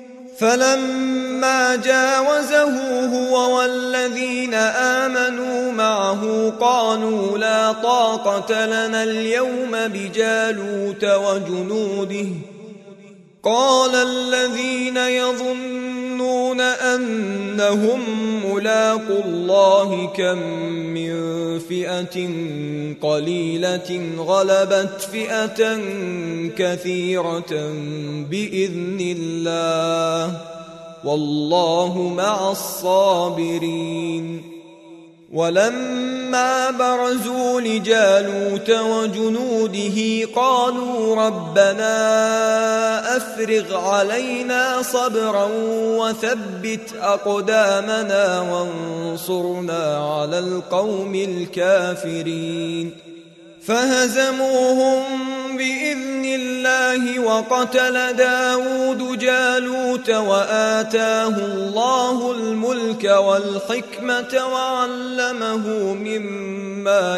S1: فلما جاوزه هو والذين آمنوا معه قالوا لا طاقة لنا اليوم بجالوت وجنوده. قال الذين يظنون أنهم ملاقو الله كم من فئة قليلة غلبت فئة كثيرة بإذن الله والله مع الصابرين. ولما برزوا لجالوت وجنوده قالوا ربنا أفرغ علينا صبرا وثبت أقدامنا وانصرنا على القوم الكافرين. فهزموهم بإذن الله وقتل داود جالوت وآتاه الله الملك والحكمة وعلمه مما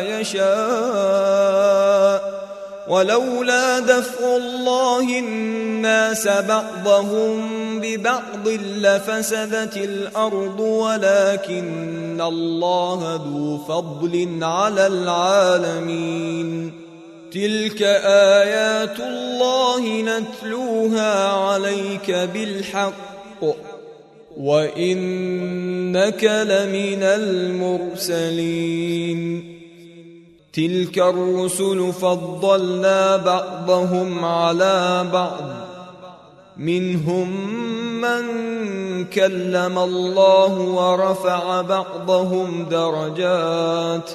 S1: يشاء ولولا دفع الله الناس بعضهم ببعض لفسدت الأرض ولكن الله ذو فضل على العالمين. تلك آيات الله نتلوها عليك بالحق وإنك لمن المرسلين. تلك الرسل فضلنا بعضهم على بعض منهم من كلم الله ورفع بعضهم درجات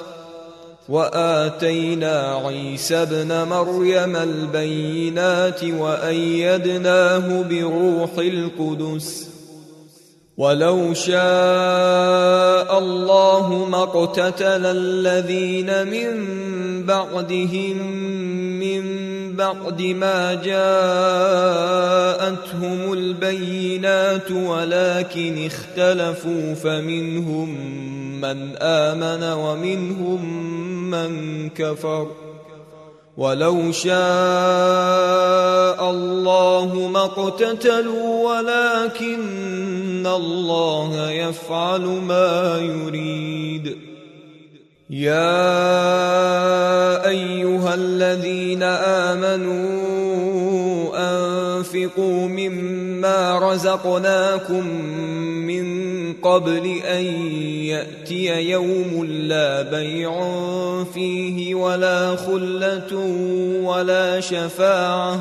S1: وآتينا عيسى ابن مريم البينات وأيدناه بروح القدس. ولو شاء الله ما اقتتل الذين من بعدهم من بعد ما جاءتهم البينات ولكن اختلفوا فمنهم من آمن ومنهم من كفر. ولو شاء الله ما اقتتلوا ولكن الله يفعل ما يريد. يا أيها الذين آمنوا أنفقوا مما رزقناكم من قبل أن يأتي يوم لا بيع فيه ولا خلة ولا شفاعة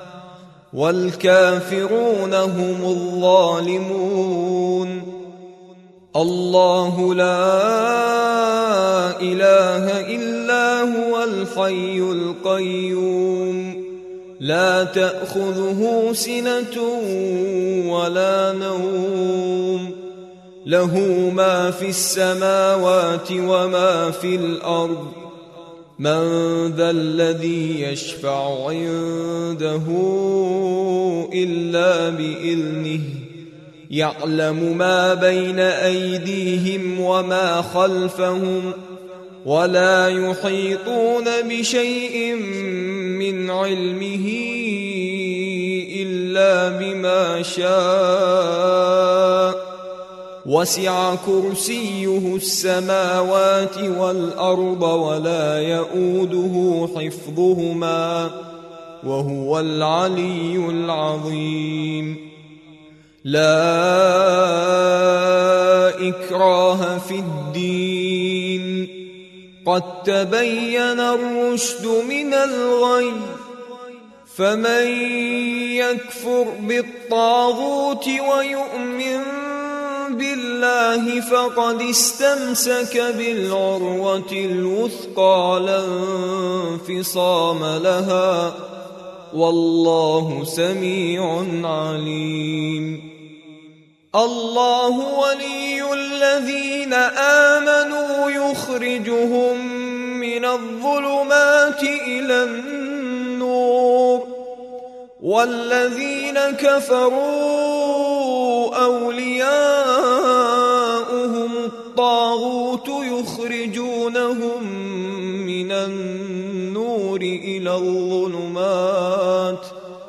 S1: والكافرون هم الظالمون. الله لا إله إلا هو الحي القيوم لا تأخذه سنة ولا نوم له ما في السماوات وما في الأرض. من ذا الذي يشفع عنده إلا بإذنه يعلم ما بين أيديهم وما خلفهم ولا يحيطون بشيء من علمه إلا بما شاء وسع كرسيه السماوات والأرض ولا يؤوده حفظهما وهو العلي العظيم. لا إكراه في الدين قد تبين الرشد من الغي فمن يكفر بالطاغوت ويؤمن بالله فقد استمسك بالعروة الوثقى لا انفصام لها والله سميع عليم. الله ولي الذين آمنوا يخرجهم من الظلمات إلى النور والذين كفروا أولياؤهم الطاغوت يخرجونهم من النور إلى الظلمات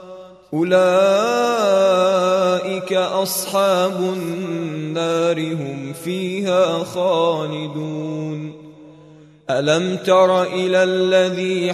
S1: أولئك أصحاب النار هم فيها خالدون. ألم تر إلى الذي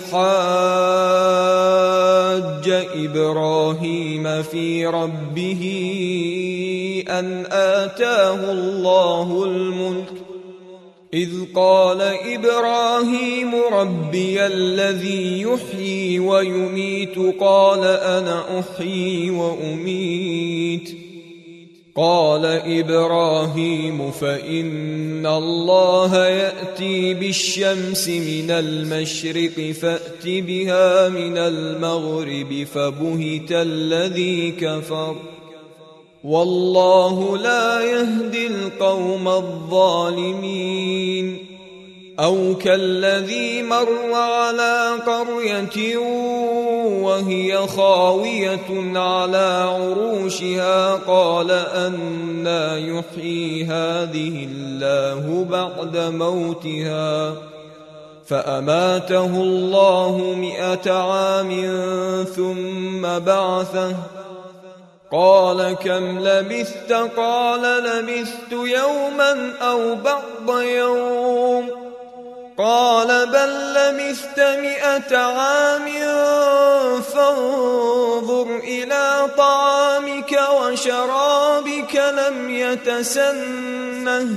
S1: حاج إبراهيم في ربه أن آتاه الله الملك إذ قال إبراهيم ربي الذي يحيي ويميت قال أنا أحيي وأميت قال إبراهيم فإن الله يأتي بالشمس من المشرق فأت بها من المغرب فبهت الذي كفر والله لا يهدي القوم الظالمين. أو كالذي مر على قرية وهي خاوية على عروشها قال أنى يحيي هذه الله بعد موتها فأماته الله مئة عام ثم بعثه قال كم لبثت قال لبثت يوما أو بعض يوم قال بل لبثت مئة عام فانظر إلى طعامك وشرابك لم يتسنه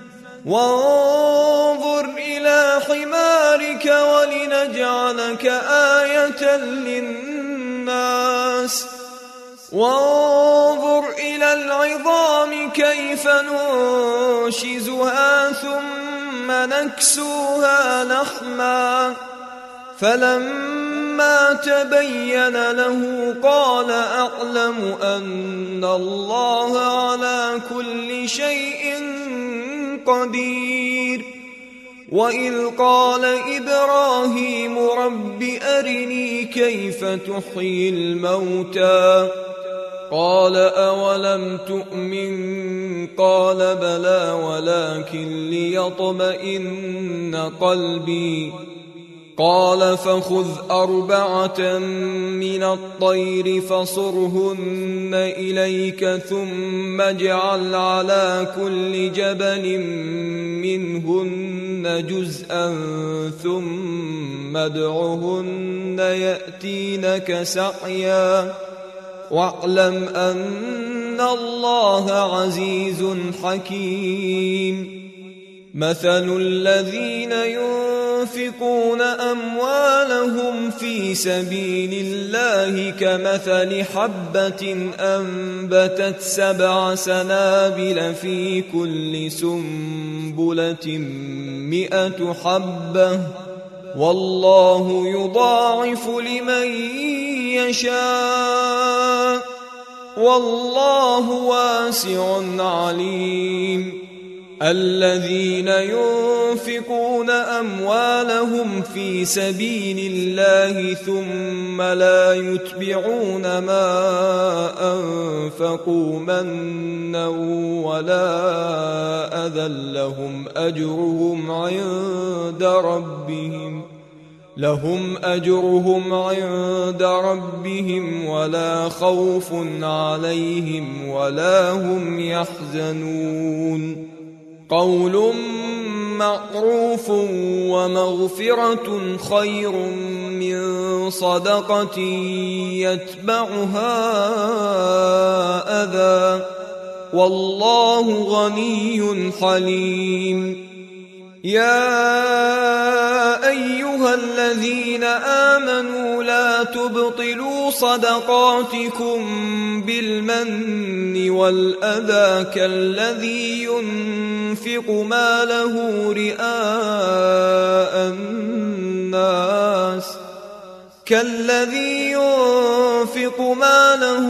S1: وانظر إلى حمارك ولنجعلك آية للناس وانظر إلى العظام كيف ننشزها ثم نكسوها لحما فلما تبين له قال أعلم أن الله على كل شيء قدير. وإذ قال إبراهيم رب أرني كيف تحيي الموتى قال أولم تؤمن قال بلى ولكن ليطمئن قلبي قال فخذ أربعة من الطير فصرهن إليك ثم اجعل على كل جبل منهن جزءا ثم ادعهن يأتينك سعيا واعلم أن الله عزيز حكيم. مثل الذين ينفقون أموالهم في سبيل الله كمثل حبة أنبتت سبع سنابل في كل سنبلة مئة حبة والله يضاعف لمن يشاء والله واسع عليم. الذين ينفقون أموالهم في سبيل الله ثم لا يتبعون ما أنفقوا منا ولا أذى لهم أجرهم عند ربهم لهم أجرهم عند ربهم ولا خوف عليهم ولا هم يحزنون. قول معروف ومغفرة خير من صدقة يتبعها أذى والله غني حليم. يا أيها الذين آمنوا لا تبطلوا صدقاتكم بالمن والأذى كالذي ينفق ماله رئاء الناس كالذي ينفق ماله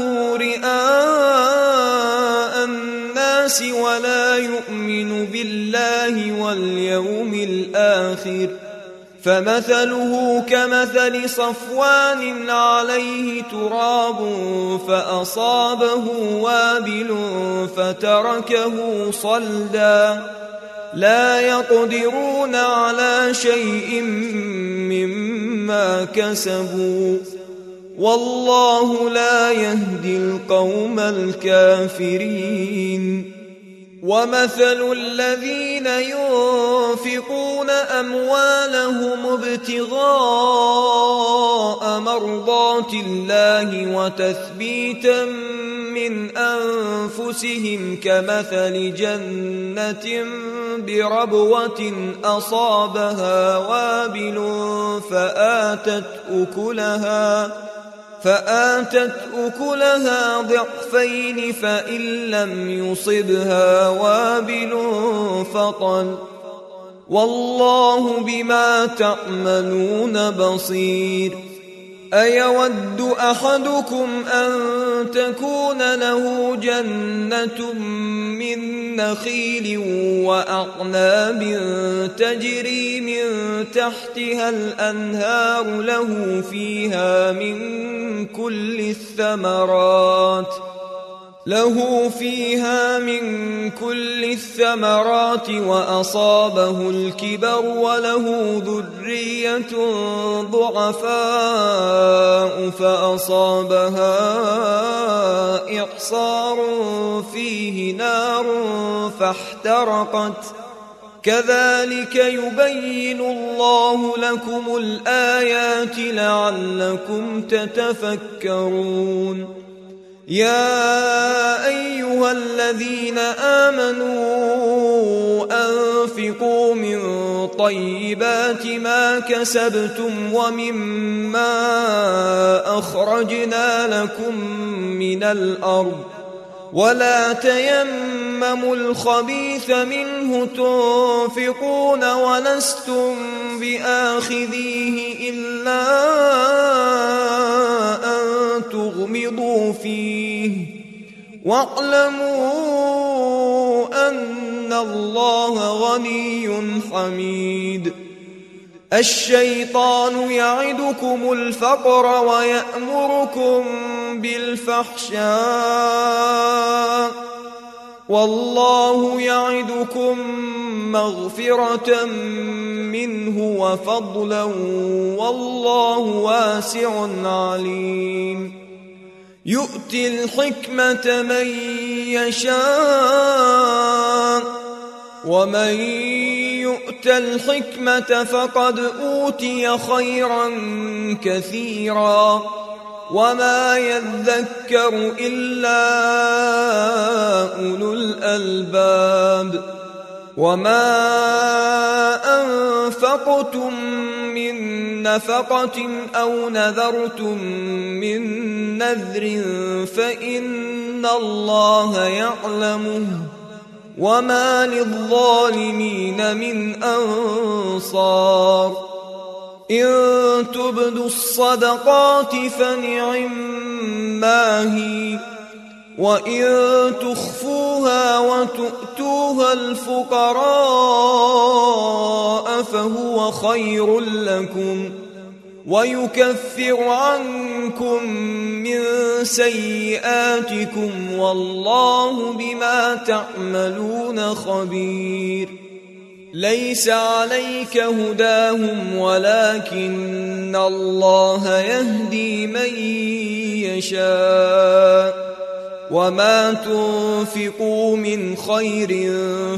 S1: رئاء الناس ولا يؤمن بالله واليوم الآخر فمثله كمثل صفوان عليه تراب فأصابه وابل فتركه صلدا لا يقدرون على شيء مما كسبوا والله لا يهدي القوم الكافرين. ومثل الذين ينفقون أموالهم ابتغاء مرضات الله وتثبيتا من أنفسهم كمثل جنة بربوة أصابها وابل فآتت أكلها فآتت أكلها ضعفين فإن لم يصبها وابل فطل والله بما تعملون بصير. أيود أحدكم أن تكون له جنة من نخيل وأعناب تجري من تحتها الأنهار له فيها من كل الثمرات له فيها من كل الثمرات وأصابه الكبر وله ذرية ضعفاء فأصابها إعصار فيه نار فاحترقت كذلك يبين الله لكم الآيات لعلكم تتفكرون. يا أيها الذين آمنوا أنفقوا من طيبات ما كسبتم ومما أخرجنا لكم من الأرض ولا تيمموا الخبيث منه تنفقون ولستم بآخذيه إلا أن تغمضوا فيه واعلموا أن الله غني حميد. الشيطان يعدكم الفقر ويأمركم بالفحشاء والله يعدكم مغفرة منه وفضلا والله واسع عليم. يؤتي الحكمة من يشاء ومن يؤت الحكمة فقد أوتي خيرا كثيرا وما يذكر إلا أولو الألباب. وما أنفقتم من نفقة أو نذرتم من نذر فإن الله يعلمه وما للظالمين من أنصار. إن تبدوا الصدقات فنعما هي وإن تخفوها وتؤتوها الفقراء فهو خير لكم ويكفر عنكم من سيئاتكم والله بما تعملون خبير. ليس عليك هداهم ولكن الله يهدي من يشاء وما تنفقوا من خير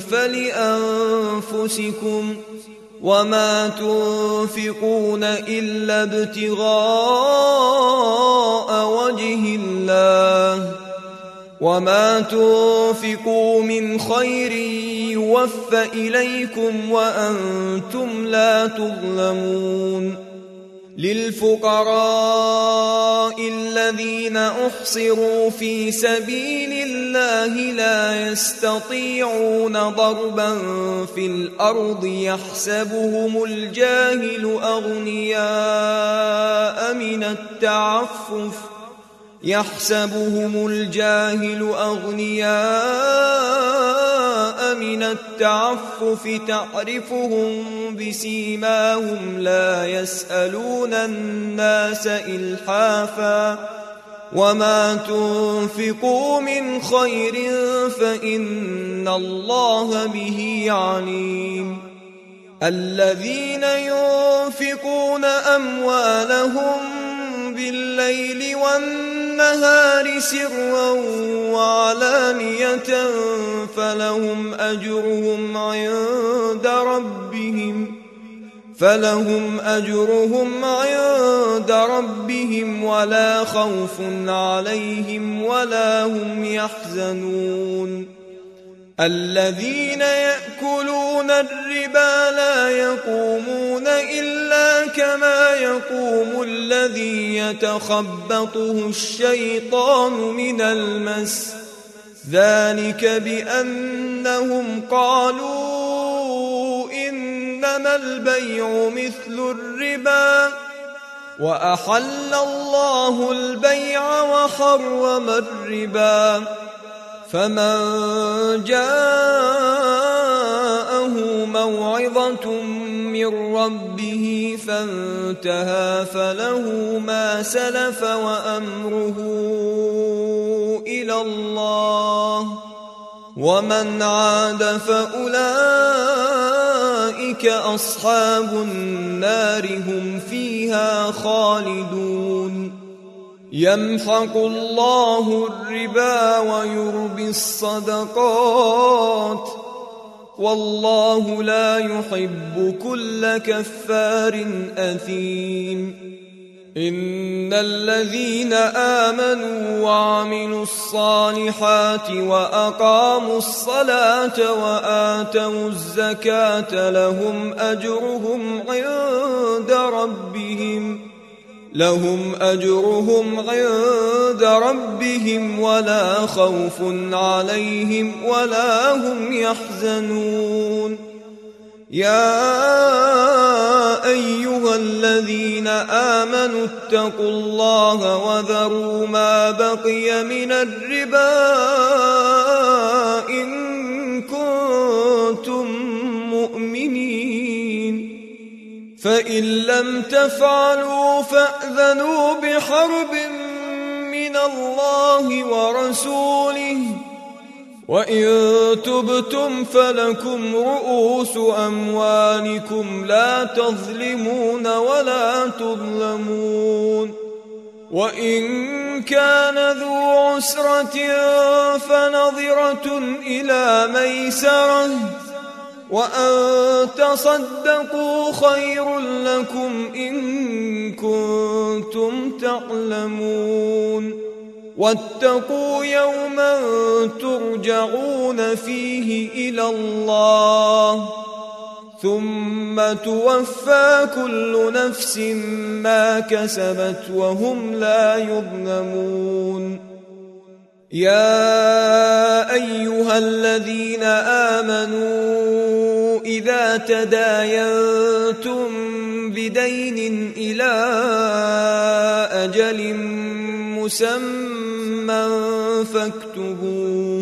S1: فلأنفسكم وما تنفقون إلا ابتغاء وجه الله وما تنفقوا من خير يوفى إليكم وأنتم لا تظلمون للفقراء الذين أحصروا في سبيل الله لا يستطيعون ضربا في الأرض يحسبهم الجاهل أغنياء من التعفف يحسبهم الجاهل أغنياء من التعفف تعرفهم بسيماهم لا يسألون الناس إلحافا وما تنفقوا من خير فإن الله به عليم الذين ينفقون أموالهم بالليل والنهار سرا وعلانية فلهم أجرهم عند ربهم فلهم أجرهم عند ربهم ولا خوف عليهم ولا هم يحزنون الذين يأكلون الربا لا يقومون إلا كما يقوم الذي يتخبطه الشيطان من المس ذلك بأنهم قالوا إنما البيع مثل الربا وأحل الله البيع وحرم الربا فمن جاءه موعظة من ربه فانتهى فله ما سلف وأمره إلى الله ومن عاد فأولئك أصحاب النار هم فيها خالدون يمحق الله الربا ويربي الصدقات والله لا يحب كل كفار أثيم إن الذين آمنوا وعملوا الصالحات وأقاموا الصلاة وآتوا الزكاة لهم أجرهم عند ربهم لهم أجرهم عند ربهم ولا خوف عليهم ولا هم يحزنون يا أيها الذين آمنوا اتقوا الله وذروا ما بقي من الربا إن كنتم مؤمنين فإن لم تفعلوا فأذنوا بحرب من الله ورسوله وإن تبتم فلكم رؤوس أموالكم لا تظلمون ولا تظلمون وإن كان ذو عسرة فنظرة إلى ميسرة وأن تصدقوا خير لكم إن كنتم تعلمون واتقوا يوما ترجعون فيه إلى الله ثم توفى كل نفس ما كسبت وهم لا يظلمون يا أيها الذين آمنوا إذا تداينتم بدين إلى أجل مسمى فاكتبوه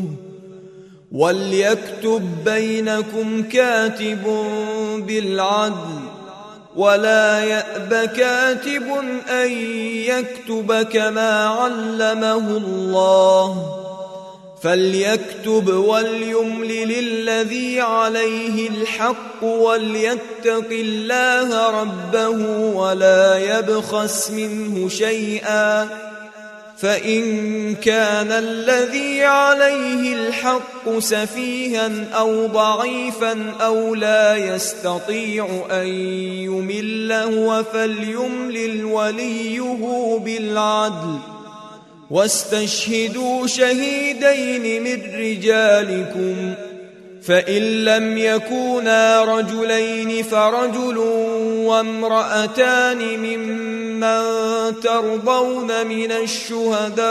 S1: وليكتب بينكم كاتب بالعدل ولا يأب كاتب أن يكتب كما علمه الله فليكتب وليملل الذي عليه الحق وليتق الله ربه ولا يبخس منه شيئا فإن كان الذي عليه الحق سفيها أو ضعيفا أو لا يستطيع أن يمل هو فليملل وليه بالعدل واستشهدوا شهيدين من رجالكم فإن لم يكونا رجلين فرجل وامرأتان ممن ترضون من الشهداء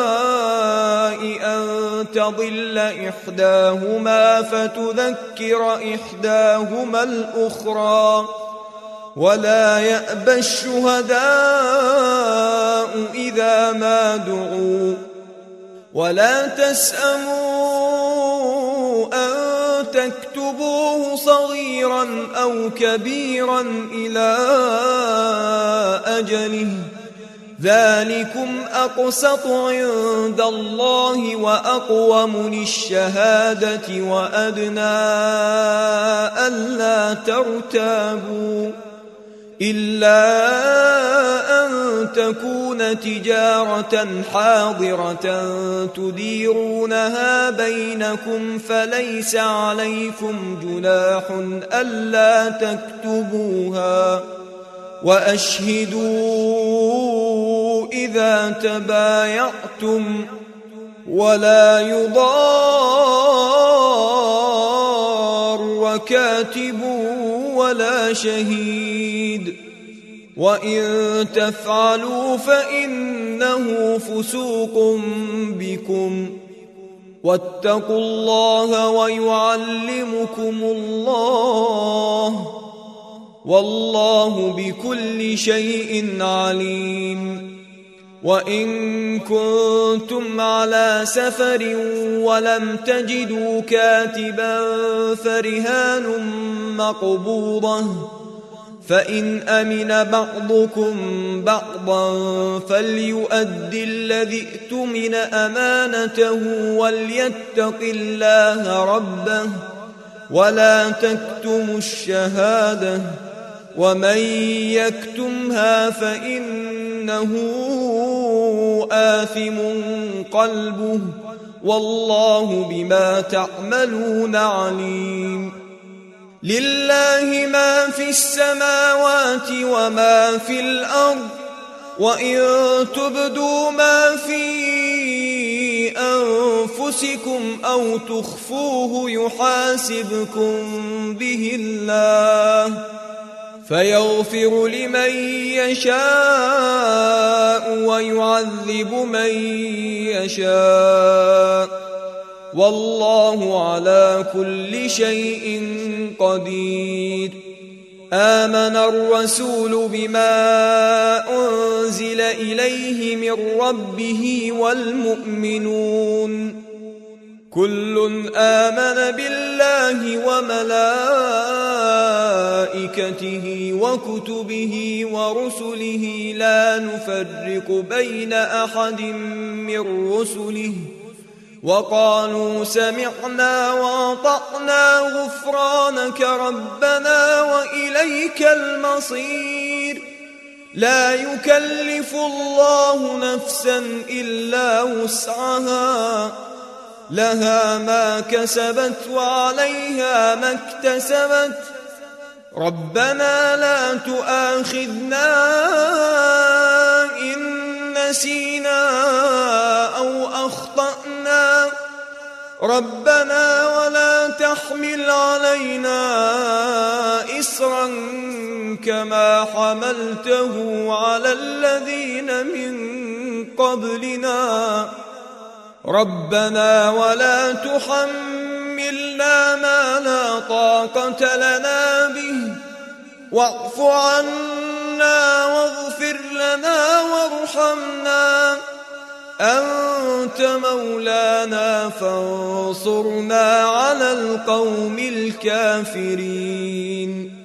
S1: أن تضل إحداهما فتذكر إحداهما الأخرى ولا يأبى الشهداء إذا ما دعوا ولا تسأموا أن تكتبوه صغيرا أو كبيرا إلى أجله ذلكم أقسط عند الله وأقوم للشهادة وأدنى ألا ترتابوا إلا أن تكون تجارة حاضرة تديرونها بينكم فليس عليكم جناح ألا تكتبوها وأشهدوا إذا تبايعتم ولا يضار كاتب ولا شهيد وإن تفعلوا فإنه فسوق بكم واتقوا الله ويعلمكم الله والله بكل شيء عليم. وإن كنتم على سفر ولم تجدوا كاتبا فرهان مقبوضة فإن أمن بعضكم بعضا فليؤد الذي اؤتمن أمانته وليتق الله ربه ولا تكتموا الشهادة ومن يكتمها فإنه آثم قلبه والله بما تعملون عليم. لله ما في السماوات وما في الأرض وإن تبدوا ما في أنفسكم أو تخفوه يحاسبكم به الله فيغفر لمن يشاء ويعذب من يشاء والله على كل شيء قدير. آمن الرسول بما أنزل إليه من ربه والمؤمنون كل آمن بالله وملائكته وكتبه ورسله لا نفرق بين أحد من رسله وقالوا سمعنا وأطعنا غفرانك ربنا وإليك المصير. لا يكلف الله نفسا إلا وسعها لها ما كسبت وعليها ما اكتسبت ربنا لا تؤاخذنا إن نسينا أو أخطأنا ربنا ولا تحمل علينا إصرا كما حملته على الذين من قبلنا ربنا ولا تحملنا ما لا طاقة لنا به واعف عنا واغفر لنا وارحمنا أنت مولانا فانصرنا على القوم الكافرين.